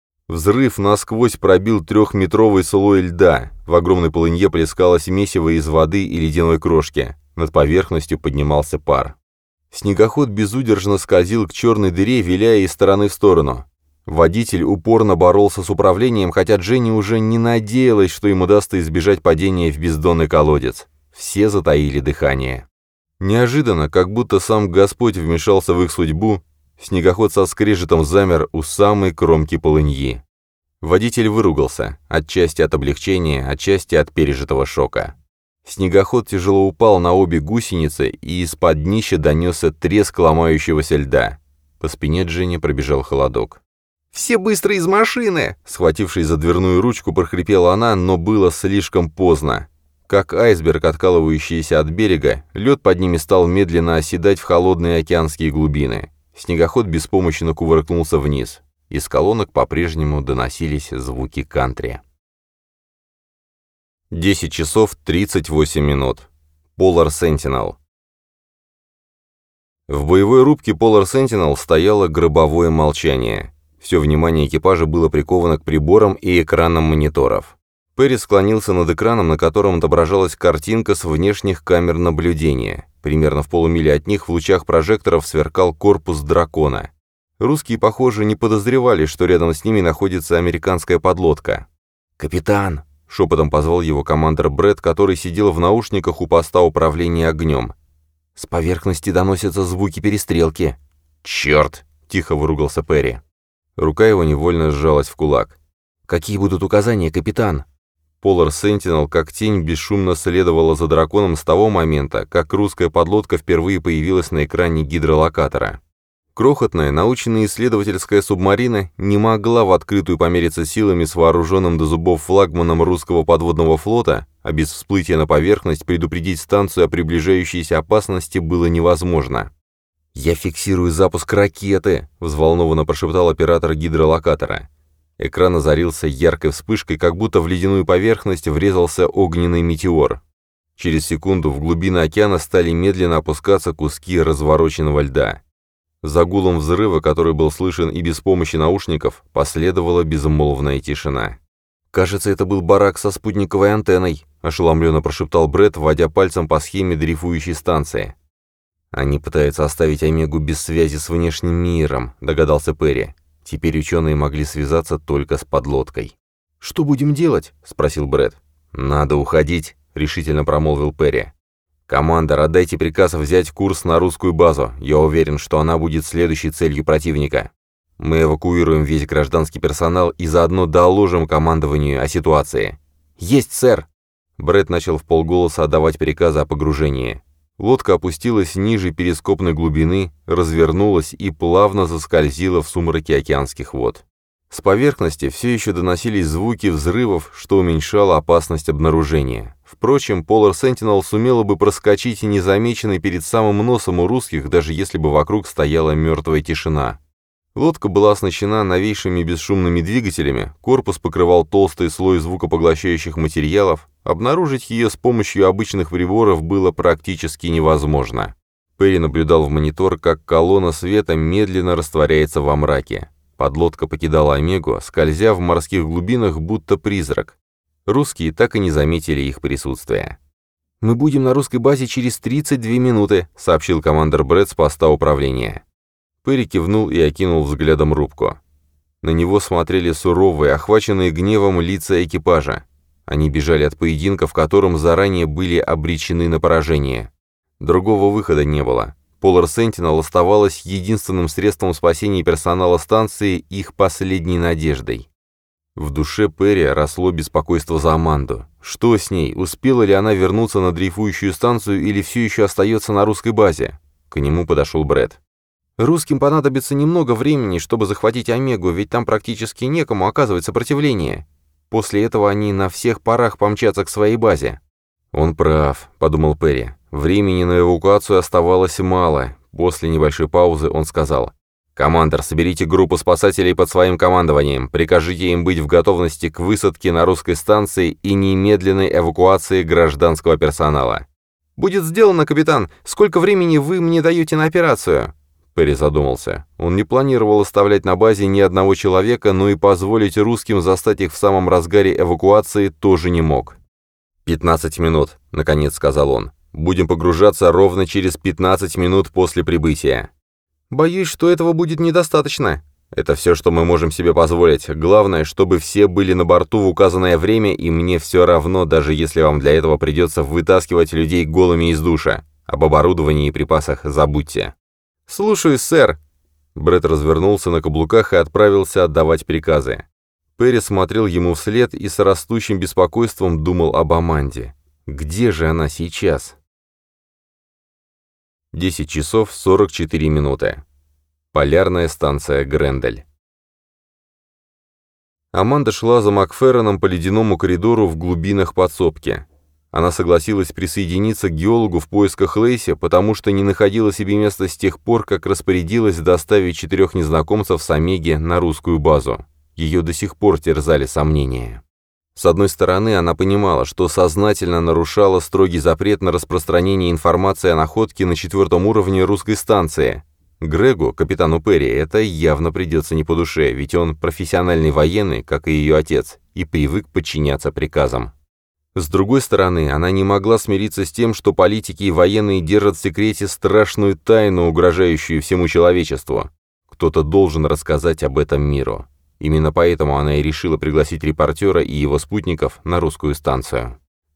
Взрыв насквозь пробил 3-метровый слой льда. В огромной полынье плескалось месиво из воды и ледяной крошки. Над поверхностью поднимался пар. Снегоход безудержно скользил к черной дыре, виляя из стороны в сторону. Водитель упорно боролся с управлением, хотя Дженни уже не надеялась, что им удастся избежать падения в бездонный колодец. Все затаили дыхание. Неожиданно, как будто сам Господь вмешался в их судьбу, снегоход со скрежетом замер у самой кромки полыньи. Водитель выругался, отчасти от облегчения, отчасти от пережитого шока. Снегоход тяжело упал на обе гусеницы, и из-под днища донесся треск ломающегося льда. По спине Дженни пробежал холодок. «Все быстро из машины!» Схватившись за дверную ручку, прохрипела она, но было слишком поздно. Как айсберг, откалывающийся от берега, лед под ними стал медленно оседать в холодные океанские глубины. Снегоход беспомощно кувыркнулся вниз. Из колонок по-прежнему доносились звуки кантри. 10 часов 38 минут. Polar Sentinel. В боевой рубке Polar Sentinel стояло гробовое молчание. Все внимание экипажа было приковано к приборам и экранам мониторов. Перри склонился над экраном, на котором отображалась картинка с внешних камер наблюдения. Примерно в полумиле от них в лучах прожекторов сверкал корпус дракона. Русские, похоже, не подозревали, что рядом с ними находится американская подлодка. «Капитан!» — шепотом позвал его командир Брэд, который сидел в наушниках у поста управления огнем. С поверхности доносятся звуки перестрелки. «Черт!» — тихо выругался Перри. Рука его невольно сжалась в кулак. «Какие будут указания, капитан?» Polar Sentinel как тень бесшумно следовала за драконом с того момента, как русская подлодка впервые появилась на экране гидролокатора. Крохотная научно-исследовательская субмарина не могла в открытую помериться силами с вооруженным до зубов флагманом русского подводного флота, а без всплытия на поверхность предупредить станцию о приближающейся опасности было невозможно. «Я фиксирую запуск ракеты», — взволнованно прошептал оператор гидролокатора. Экран озарился яркой вспышкой, как будто в ледяную поверхность врезался огненный метеор. Через секунду в глубины океана стали медленно опускаться куски развороченного льда. За гулом взрыва, который был слышен и без помощи наушников, последовала безмолвная тишина. «Кажется, это был барак со спутниковой антенной», — ошеломленно прошептал Брэд, вводя пальцем по схеме дрейфующей станции. «Они пытаются оставить Омегу без связи с внешним миром», — догадался Перри. Теперь ученые могли связаться только с подлодкой. «Что будем делать?» — спросил Брэд. «Надо уходить», — решительно промолвил Перри. «Командор, отдайте приказ взять курс на русскую базу. Я уверен, что она будет следующей целью противника. Мы эвакуируем весь гражданский персонал и заодно доложим командованию о ситуации». «Есть, сэр!» Брэд начал вполголоса отдавать приказы о погружении. Лодка опустилась ниже перископной глубины, развернулась и плавно заскользила в сумраке океанских вод. С поверхности все еще доносились звуки взрывов, что уменьшало опасность обнаружения. Впрочем, Polar Sentinel сумела бы проскочить незамеченной перед самым носом у русских, даже если бы вокруг стояла мертвая тишина. Лодка была оснащена новейшими бесшумными двигателями, корпус покрывал толстый слой звукопоглощающих материалов, обнаружить ее с помощью обычных приборов было практически невозможно. Перри наблюдал в монитор, как колонна света медленно растворяется во мраке. Подлодка покидала Омегу, скользя в морских глубинах, будто призрак. Русские так и не заметили их присутствия. «Мы будем на русской базе через 32 минуты», — сообщил командир Брэд с поста управления. Перри кивнул и окинул взглядом рубку. На него смотрели суровые, охваченные гневом лица экипажа. Они бежали от поединка, в котором заранее были обречены на поражение. Другого выхода не было. Polar Sentinel оставалась единственным средством спасения персонала станции, их последней надеждой. В душе Перри росло беспокойство за Аманду. Что с ней? Успела ли она вернуться на дрейфующую станцию или все еще остается на русской базе? К нему подошел Брэд. «Русским понадобится немного времени, чтобы захватить Омегу, ведь там практически некому оказывать сопротивление. После этого они на всех парах помчатся к своей базе». «Он прав», — подумал Перри. Времени на эвакуацию оставалось мало. После небольшой паузы он сказал: «Командор, соберите группу спасателей под своим командованием, прикажите им быть в готовности к высадке на русской станции и немедленной эвакуации гражданского персонала». «Будет сделано, капитан. Сколько времени вы мне даете на операцию?» Перри задумался. Он не планировал оставлять на базе ни одного человека, но и позволить русским застать их в самом разгаре эвакуации тоже не мог. 15 минут», — наконец сказал он. «Будем погружаться ровно через 15 минут после прибытия». «Боюсь, что этого будет недостаточно». «Это все, что мы можем себе позволить. Главное, чтобы все были на борту в указанное время, и мне все равно, даже если вам для этого придется вытаскивать людей голыми из душа. Об оборудовании и припасах забудьте». «Слушаюсь, сэр». Брэд развернулся на каблуках и отправился отдавать приказы. Перри смотрел ему вслед и с растущим беспокойством думал об Аманде. Где же она сейчас? 10 часов 44 минуты. Полярная станция Грендель. Аманда шла за Макферроном по ледяному коридору в глубинах подсобки. Она согласилась присоединиться к геологу в поисках Лейси, потому что не находила себе места с тех пор, как распорядилась доставить 4 незнакомцев с Омеги на русскую базу. Ее до сих пор терзали сомнения. С одной стороны, она понимала, что сознательно нарушала строгий запрет на распространение информации о находке на 4-м уровне русской станции. Грегу, капитану Перри, это явно придется не по душе, ведь он профессиональный военный, как и ее отец, и привык подчиняться приказам. С другой стороны, она не могла смириться с тем, что политики и военные держат в секрете страшную тайну, угрожающую всему человечеству. Кто-то должен рассказать об этом миру. Именно поэтому она и решила пригласить репортера и его спутников на русскую станцию.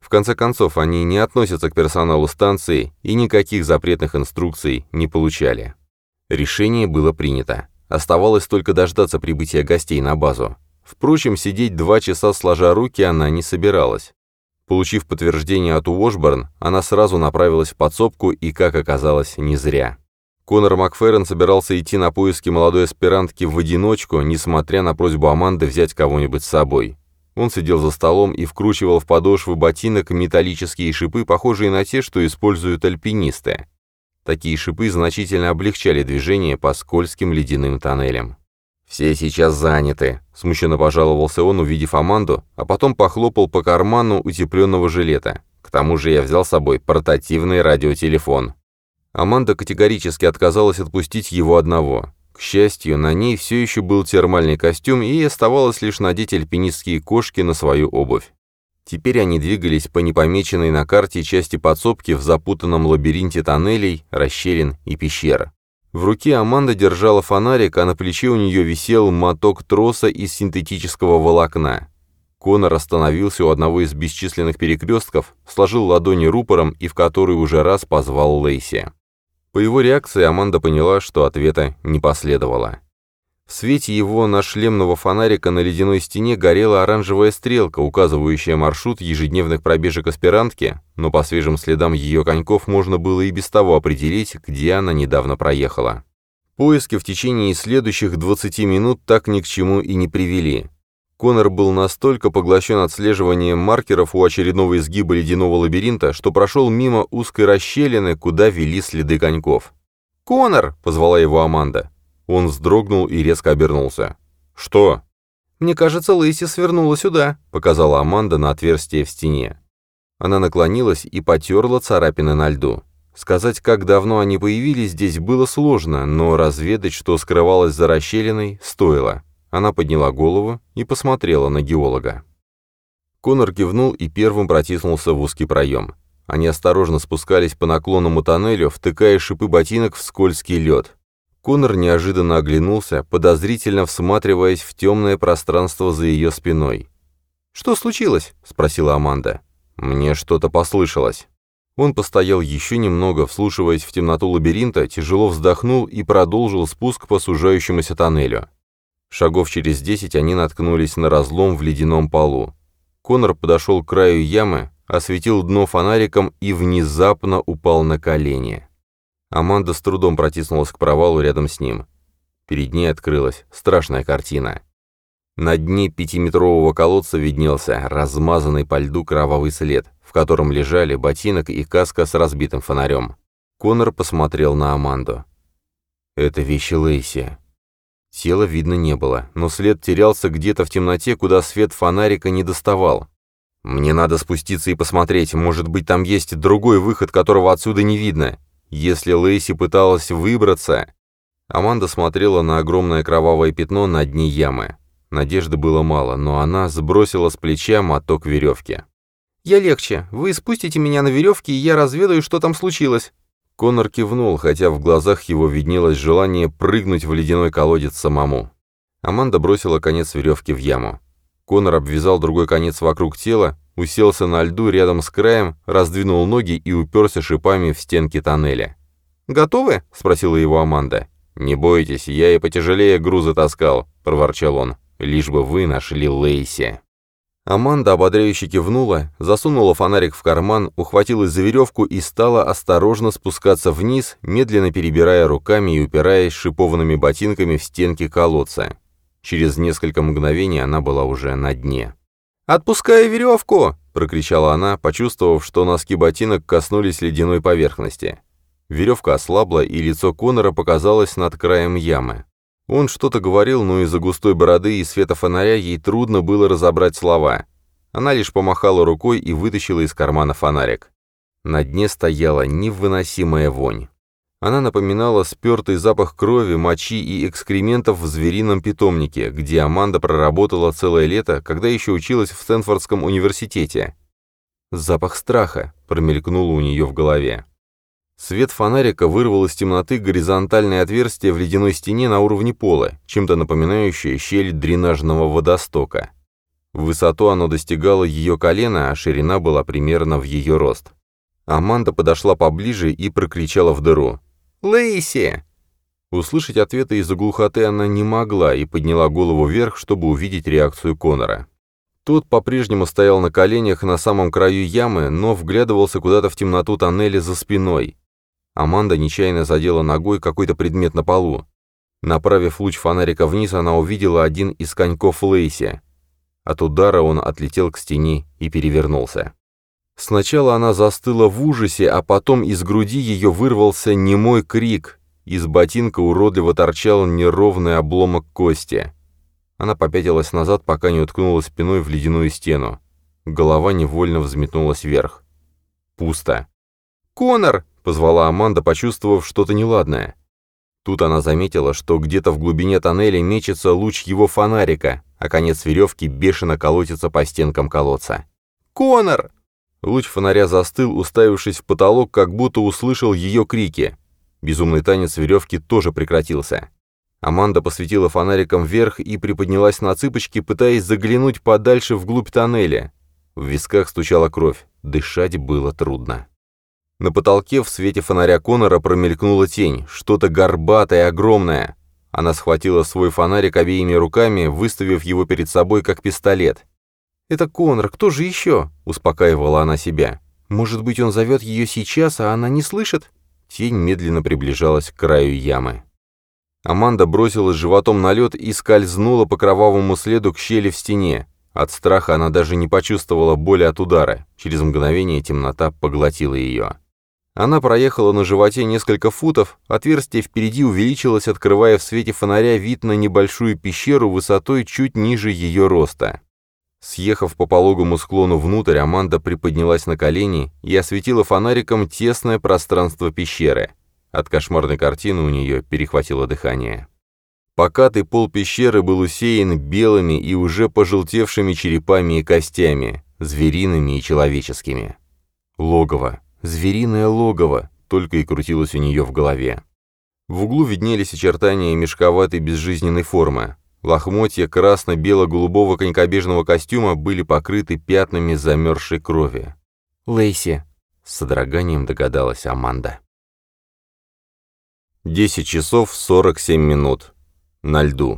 В конце концов, они не относятся к персоналу станции и никаких запретных инструкций не получали. Решение было принято. Оставалось только дождаться прибытия гостей на базу. Впрочем, сидеть 2 часа сложа руки она не собиралась. Получив подтверждение от Уошборн, она сразу направилась в подсобку и, как оказалось, не зря. Конор Макферрин собирался идти на поиски молодой аспирантки в одиночку, несмотря на просьбу Аманды взять кого-нибудь с собой. Он сидел за столом и вкручивал в подошвы ботинок металлические шипы, похожие на те, что используют альпинисты. Такие шипы значительно облегчали движение по скользким ледяным тоннелям. «Все сейчас заняты», — смущенно пожаловался он, увидев Аманду, а потом похлопал по карману утепленного жилета. «К тому же я взял с собой портативный радиотелефон». Аманда категорически отказалась отпустить его одного. К счастью, на ней все еще был термальный костюм, и ей оставалось лишь надеть альпинистские кошки на свою обувь. Теперь они двигались по непомеченной на карте части подсобки в запутанном лабиринте тоннелей, расщелин и пещер. В руке Аманда держала фонарик, а на плече у нее висел моток троса из синтетического волокна. Конор остановился у одного из бесчисленных перекрестков, сложил ладони рупором и в который уже раз позвал Лейси. По его реакции Аманда поняла, что ответа не последовало. В свете его нашлемного фонарика на ледяной стене горела оранжевая стрелка, указывающая маршрут ежедневных пробежек аспирантки, но по свежим следам ее коньков можно было и без того определить, где она недавно проехала. Поиски в течение следующих 20 минут так ни к чему и не привели. Конор был настолько поглощен отслеживанием маркеров у очередного изгиба ледяного лабиринта, что прошел мимо узкой расщелины, куда вели следы коньков. «Конор!» — позвала его Аманда. Он вздрогнул и резко обернулся. «Что?» «Мне кажется, Лейси свернула сюда», — показала Аманда на отверстие в стене. Она наклонилась и потерла царапины на льду. Сказать, как давно они появились здесь, было сложно, но разведать, что скрывалось за расщелиной, стоило. Она подняла голову и посмотрела на геолога. Конор кивнул и первым протиснулся в узкий проем. Они осторожно спускались по наклонному тоннелю, втыкая шипы ботинок в скользкий лед. Конор неожиданно оглянулся, подозрительно всматриваясь в темное пространство за ее спиной. «Что случилось?» — спросила Аманда. «Мне что-то послышалось». Он постоял еще немного, вслушиваясь в темноту лабиринта, тяжело вздохнул и продолжил спуск по сужающемуся тоннелю. Шагов через 10 они наткнулись на разлом в ледяном полу. Конор подошел к краю ямы, осветил дно фонариком и внезапно упал на колени. Аманда с трудом протиснулась к провалу рядом с ним. Перед ней открылась страшная картина. На дне 5-метрового колодца виднелся размазанный по льду кровавый след, в котором лежали ботинок и каска с разбитым фонарем. Конор посмотрел на Аманду. «Это вещи Лейси». Тела видно не было, но след терялся где-то в темноте, куда свет фонарика не доставал. «Мне надо спуститься и посмотреть, может быть, там есть другой выход, которого отсюда не видно. Если Лейси пыталась выбраться...» Аманда смотрела на огромное кровавое пятно на дне ямы. Надежды было мало, но она сбросила с плеча моток веревки. «Я легче. Вы спустите меня на веревке, и я разведаю, что там случилось». Конор кивнул, хотя в глазах его виднелось желание прыгнуть в ледяной колодец самому. Аманда бросила конец веревки в яму. Конор обвязал другой конец вокруг тела, уселся на льду рядом с краем, раздвинул ноги и уперся шипами в стенки тоннеля. «Готовы?» — спросила его Аманда. «Не бойтесь, я и потяжелее грузы таскал», — проворчал он. «Лишь бы вы нашли Лейси». Аманда ободряюще кивнула, засунула фонарик в карман, ухватилась за веревку и стала осторожно спускаться вниз, медленно перебирая руками и упираясь шипованными ботинками в стенки колодца. Через несколько мгновений она была уже на дне. «Отпускай веревку!» — прокричала она, почувствовав, что носки ботинок коснулись ледяной поверхности. Веревка ослабла, и лицо Конора показалось над краем ямы. Он что-то говорил, но из-за густой бороды и света фонаря ей трудно было разобрать слова. Она лишь помахала рукой и вытащила из кармана фонарик. На дне стояла невыносимая вонь. Она напоминала спертый запах крови, мочи и экскрементов в зверином питомнике, где Аманда проработала целое лето, когда еще училась в Стэнфордском университете. «Запах страха», — промелькнуло у нее в голове. Свет фонарика вырвал из темноты горизонтальное отверстие в ледяной стене на уровне пола, чем-то напоминающее щель дренажного водостока. В высоту оно достигало ее колена, а ширина была примерно в ее рост. Аманда подошла поближе и прокричала в дыру: «Лейси!». Услышать ответа из-за глухоты она не могла и подняла голову вверх, чтобы увидеть реакцию Конора. Тот по-прежнему стоял на коленях на самом краю ямы, но вглядывался куда-то в темноту тоннеля за спиной. Аманда нечаянно задела ногой какой-то предмет на полу. Направив луч фонарика вниз, она увидела один из коньков Лейси. От удара он отлетел к стене и перевернулся. Сначала она застыла в ужасе, а потом из груди ее вырвался немой крик. Из ботинка уродливо торчал неровный обломок кости. Она попятилась назад, пока не уткнулась спиной в ледяную стену. Голова невольно взметнулась вверх. Пусто. «Конор!» — позвала Аманда, почувствовав что-то неладное. Тут она заметила, что где-то в глубине тоннеля мечется луч его фонарика, а конец веревки бешено колотится по стенкам колодца. «Конор!» Луч фонаря застыл, уставившись в потолок, как будто услышал ее крики. Безумный танец веревки тоже прекратился. Аманда посветила фонариком вверх и приподнялась на цыпочки, пытаясь заглянуть подальше вглубь тоннеля. В висках стучала кровь, дышать было трудно. На потолке в свете фонаря Конора промелькнула тень, что-то горбатое, огромное. Она схватила свой фонарик обеими руками, выставив его перед собой как пистолет. «Это Конор, кто же еще?» — успокаивала она себя. «Может быть, он зовет ее сейчас, а она не слышит?» Тень медленно приближалась к краю ямы. Аманда бросилась животом на лед и скользнула по кровавому следу к щели в стене. От страха она даже не почувствовала боли от удара. Через мгновение темнота поглотила ее. Она проехала на животе несколько футов, отверстие впереди увеличилось, открывая в свете фонаря вид на небольшую пещеру высотой чуть ниже ее роста. Съехав по пологому склону внутрь, Аманда приподнялась на колени и осветила фонариком тесное пространство пещеры. От кошмарной картины у нее перехватило дыхание. Покатый пол пещеры был усеян белыми и уже пожелтевшими черепами и костями, звериными и человеческими. Логово, звериное логово, только и крутилось у нее в голове. В углу виднелись очертания мешковатой безжизненной формы. Лохмотья красно-бело-голубого конькобежного костюма были покрыты пятнами замерзшей крови. «Лейси», — с содроганием догадалась Аманда. 10 часов 47 минут. На льду.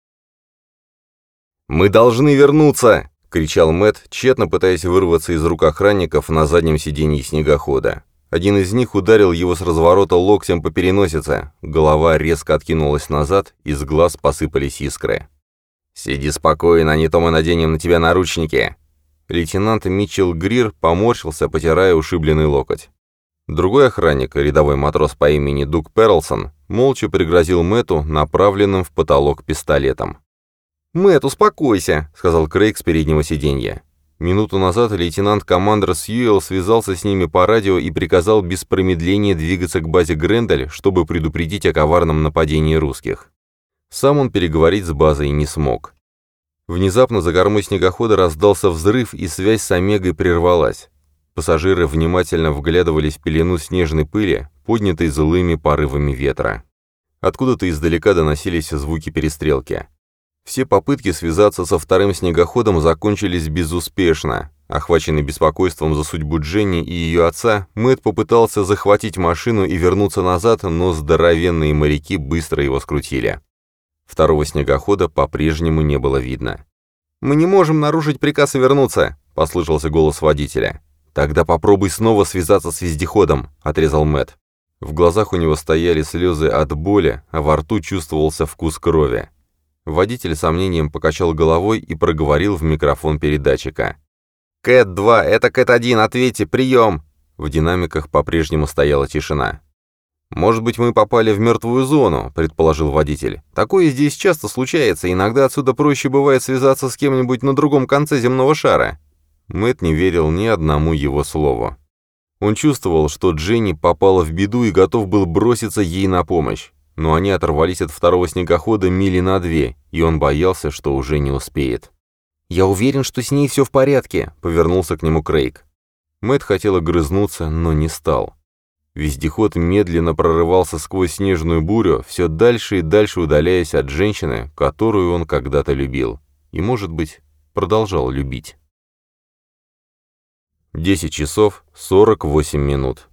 «Мы должны вернуться!» — кричал Мэтт, тщетно пытаясь вырваться из рук охранников на заднем сиденье снегохода. Один из них ударил его с разворота локтем по переносице. Голова резко откинулась назад, из глаз посыпались искры. «Сиди спокойно, а не то мы наденем на тебя наручники!» Лейтенант Митчелл Грир поморщился, потирая ушибленный локоть. Другой охранник, рядовой матрос по имени Дуг Перлсон, молча пригрозил Мэтту направленным в потолок пистолетом. «Мэтт, успокойся», — сказал Крейг с переднего сиденья. Минуту назад лейтенант-командер Сьюэлл связался с ними по радио и приказал без промедления двигаться к базе Грендель, чтобы предупредить о коварном нападении русских. Сам он переговорить с базой не смог. Внезапно за кормой снегохода раздался взрыв, и связь с Омегой прервалась. Пассажиры внимательно вглядывались в пелену снежной пыли, поднятой злыми порывами ветра. Откуда-то издалека доносились звуки перестрелки. Все попытки связаться со вторым снегоходом закончились безуспешно. Охваченный беспокойством за судьбу Дженни и ее отца, Мэтт попытался захватить машину и вернуться назад, но здоровенные моряки быстро его скрутили. Второго снегохода по-прежнему не было видно. «Мы не можем нарушить приказ и вернуться», — послышался голос водителя. «Тогда попробуй снова связаться с вездеходом», — отрезал Мэтт. В глазах у него стояли слезы от боли, а во рту чувствовался вкус крови. Водитель с сомнением покачал головой и проговорил в микрофон передатчика. «Кэт-2, это Кэт-1, ответьте, прием!» В динамиках по-прежнему стояла тишина. «Может быть, мы попали в мертвую зону», — предположил водитель. «Такое здесь часто случается, иногда отсюда проще бывает связаться с кем-нибудь на другом конце земного шара». Мэтт не верил ни одному его слову. Он чувствовал, что Дженни попала в беду и готов был броситься ей на помощь. Но они оторвались от второго снегохода мили на 2, и он боялся, что уже не успеет. «Я уверен, что с ней все в порядке», — повернулся к нему Крейг. Мэтт хотел огрызнуться, но не стал. Вездеход медленно прорывался сквозь снежную бурю, все дальше и дальше удаляясь от женщины, которую он когда-то любил, и, может быть, продолжал любить. 10 часов 48 минут.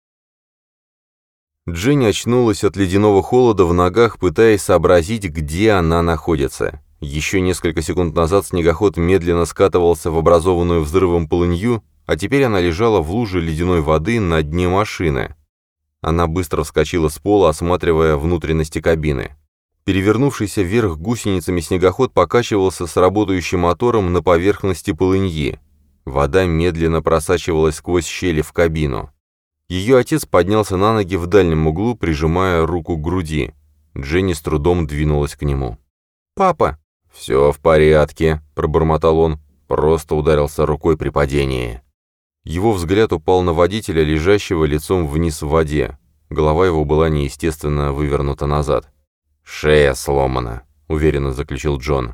Дженни очнулась от ледяного холода в ногах, пытаясь сообразить, где она находится. Еще несколько секунд назад снегоход медленно скатывался в образованную взрывом полынью, а теперь она лежала в луже ледяной воды на дне машины. Она быстро вскочила с пола, осматривая внутренности кабины. Перевернувшийся вверх гусеницами снегоход покачивался с работающим мотором на поверхности полыньи. Вода медленно просачивалась сквозь щели в кабину. Ее отец поднялся на ноги в дальнем углу, прижимая руку к груди. Дженни с трудом двинулась к нему. «Папа!» «Все в порядке», — пробормотал он, просто ударился рукой при падении. Его взгляд упал на водителя, лежащего лицом вниз в воде. Голова его была неестественно вывернута назад. «Шея сломана», — уверенно заключил Джон.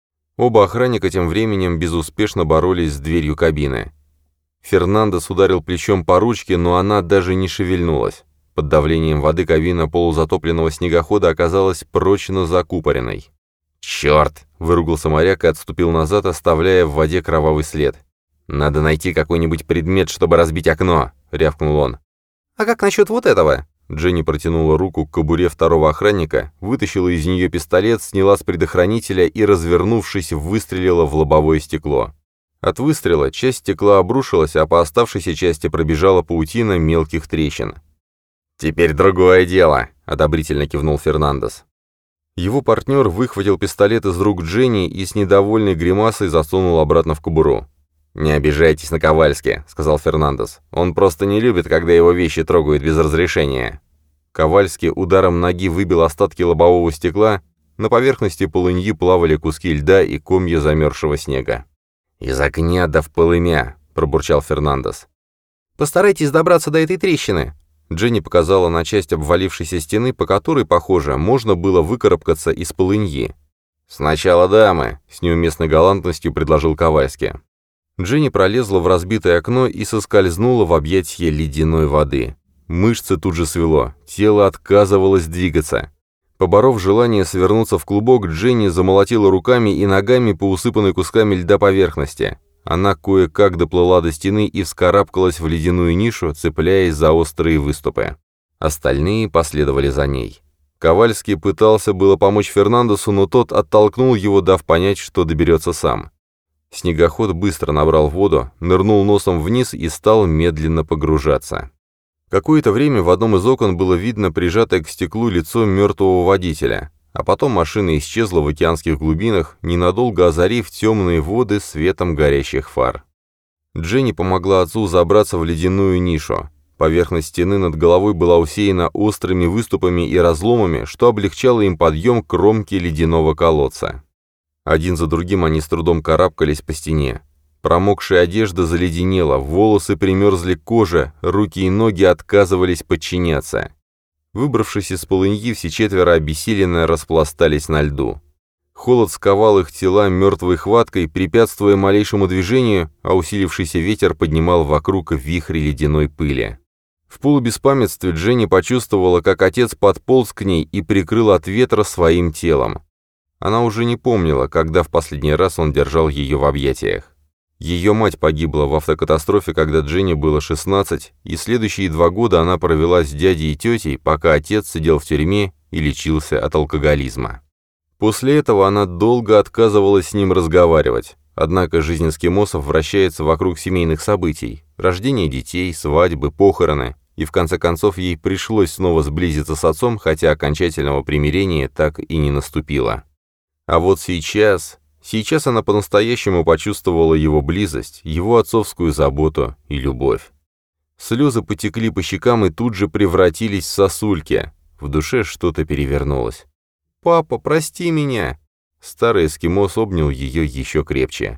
Оба охранника тем временем безуспешно боролись с дверью кабины. Фернандес ударил плечом по ручке, но она даже не шевельнулась. Под давлением воды кабина полузатопленного снегохода оказалась прочно закупоренной. «Черт!» — выругался моряк и отступил назад, оставляя в воде кровавый след. «Надо найти какой-нибудь предмет, чтобы разбить окно», — рявкнул он. «А как насчет вот этого?» Дженни протянула руку к кобуре второго охранника, вытащила из нее пистолет, сняла с предохранителя и, развернувшись, выстрелила в лобовое стекло. От выстрела часть стекла обрушилась, а по оставшейся части пробежала паутина мелких трещин. «Теперь другое дело», — одобрительно кивнул Фернандес. Его партнер выхватил пистолет из рук Дженни и с недовольной гримасой засунул обратно в кобуру. «Не обижайтесь на Ковальски», — сказал Фернандес. «Он просто не любит, когда его вещи трогают без разрешения». Ковальски ударом ноги выбил остатки лобового стекла, на поверхности полыньи плавали куски льда и комья замерзшего снега. «Из огня да в полымя», — пробурчал Фернандес. «Постарайтесь добраться до этой трещины». Дженни показала на часть обвалившейся стены, по которой, похоже, можно было выкарабкаться из полыньи. «Сначала дамы», — с неуместной галантностью предложил Ковальски. Дженни пролезла в разбитое окно и соскользнула в объятье ледяной воды. Мышцы тут же свело, тело отказывалось двигаться. Поборов желание свернуться в клубок, Дженни замолотила руками и ногами по усыпанной кусками льда поверхности. Она кое-как доплыла до стены и вскарабкалась в ледяную нишу, цепляясь за острые выступы. Остальные последовали за ней. Ковальский пытался было помочь Фернандесу, но тот оттолкнул его, дав понять, что доберется сам. Снегоход быстро набрал воду, нырнул носом вниз и стал медленно погружаться. Какое-то время в одном из окон было видно прижатое к стеклу лицо мертвого водителя, а потом машина исчезла в океанских глубинах, ненадолго озарив темные воды светом горящих фар. Дженни помогла отцу забраться в ледяную нишу. Поверхность стены над головой была усеяна острыми выступами и разломами, что облегчало им подъем к кромке ледяного колодца. Один за другим они с трудом карабкались по стене. Промокшая одежда заледенела, волосы примерзли к коже, руки и ноги отказывались подчиняться. Выбравшись из полыньи, все четверо обессиленно распластались на льду. Холод сковал их тела мертвой хваткой, препятствуя малейшему движению, а усилившийся ветер поднимал вокруг вихри ледяной пыли. В полубеспамятстве Дженни почувствовала, как отец подполз к ней и прикрыл от ветра своим телом. Она уже не помнила, когда в последний раз он держал ее в объятиях. Ее мать погибла в автокатастрофе, когда Дженни было 16, и следующие 2 года она провела с дядей и тетей, пока отец сидел в тюрьме и лечился от алкоголизма. После этого она долго отказывалась с ним разговаривать, однако жизнь эскимосов вращается вокруг семейных событий, рождения детей, свадьбы, похороны, и в конце концов ей пришлось снова сблизиться с отцом, хотя окончательного примирения так и не наступило. А вот сейчас она по-настоящему почувствовала его близость, его отцовскую заботу и любовь. Слезы потекли по щекам и тут же превратились в сосульки. В душе что-то перевернулось. «Папа, прости меня!» Старый эскимос обнял ее еще крепче.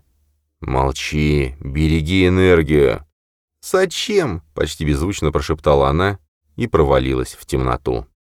«Молчи, береги энергию!» «Зачем?» — почти беззвучно прошептала она и провалилась в темноту.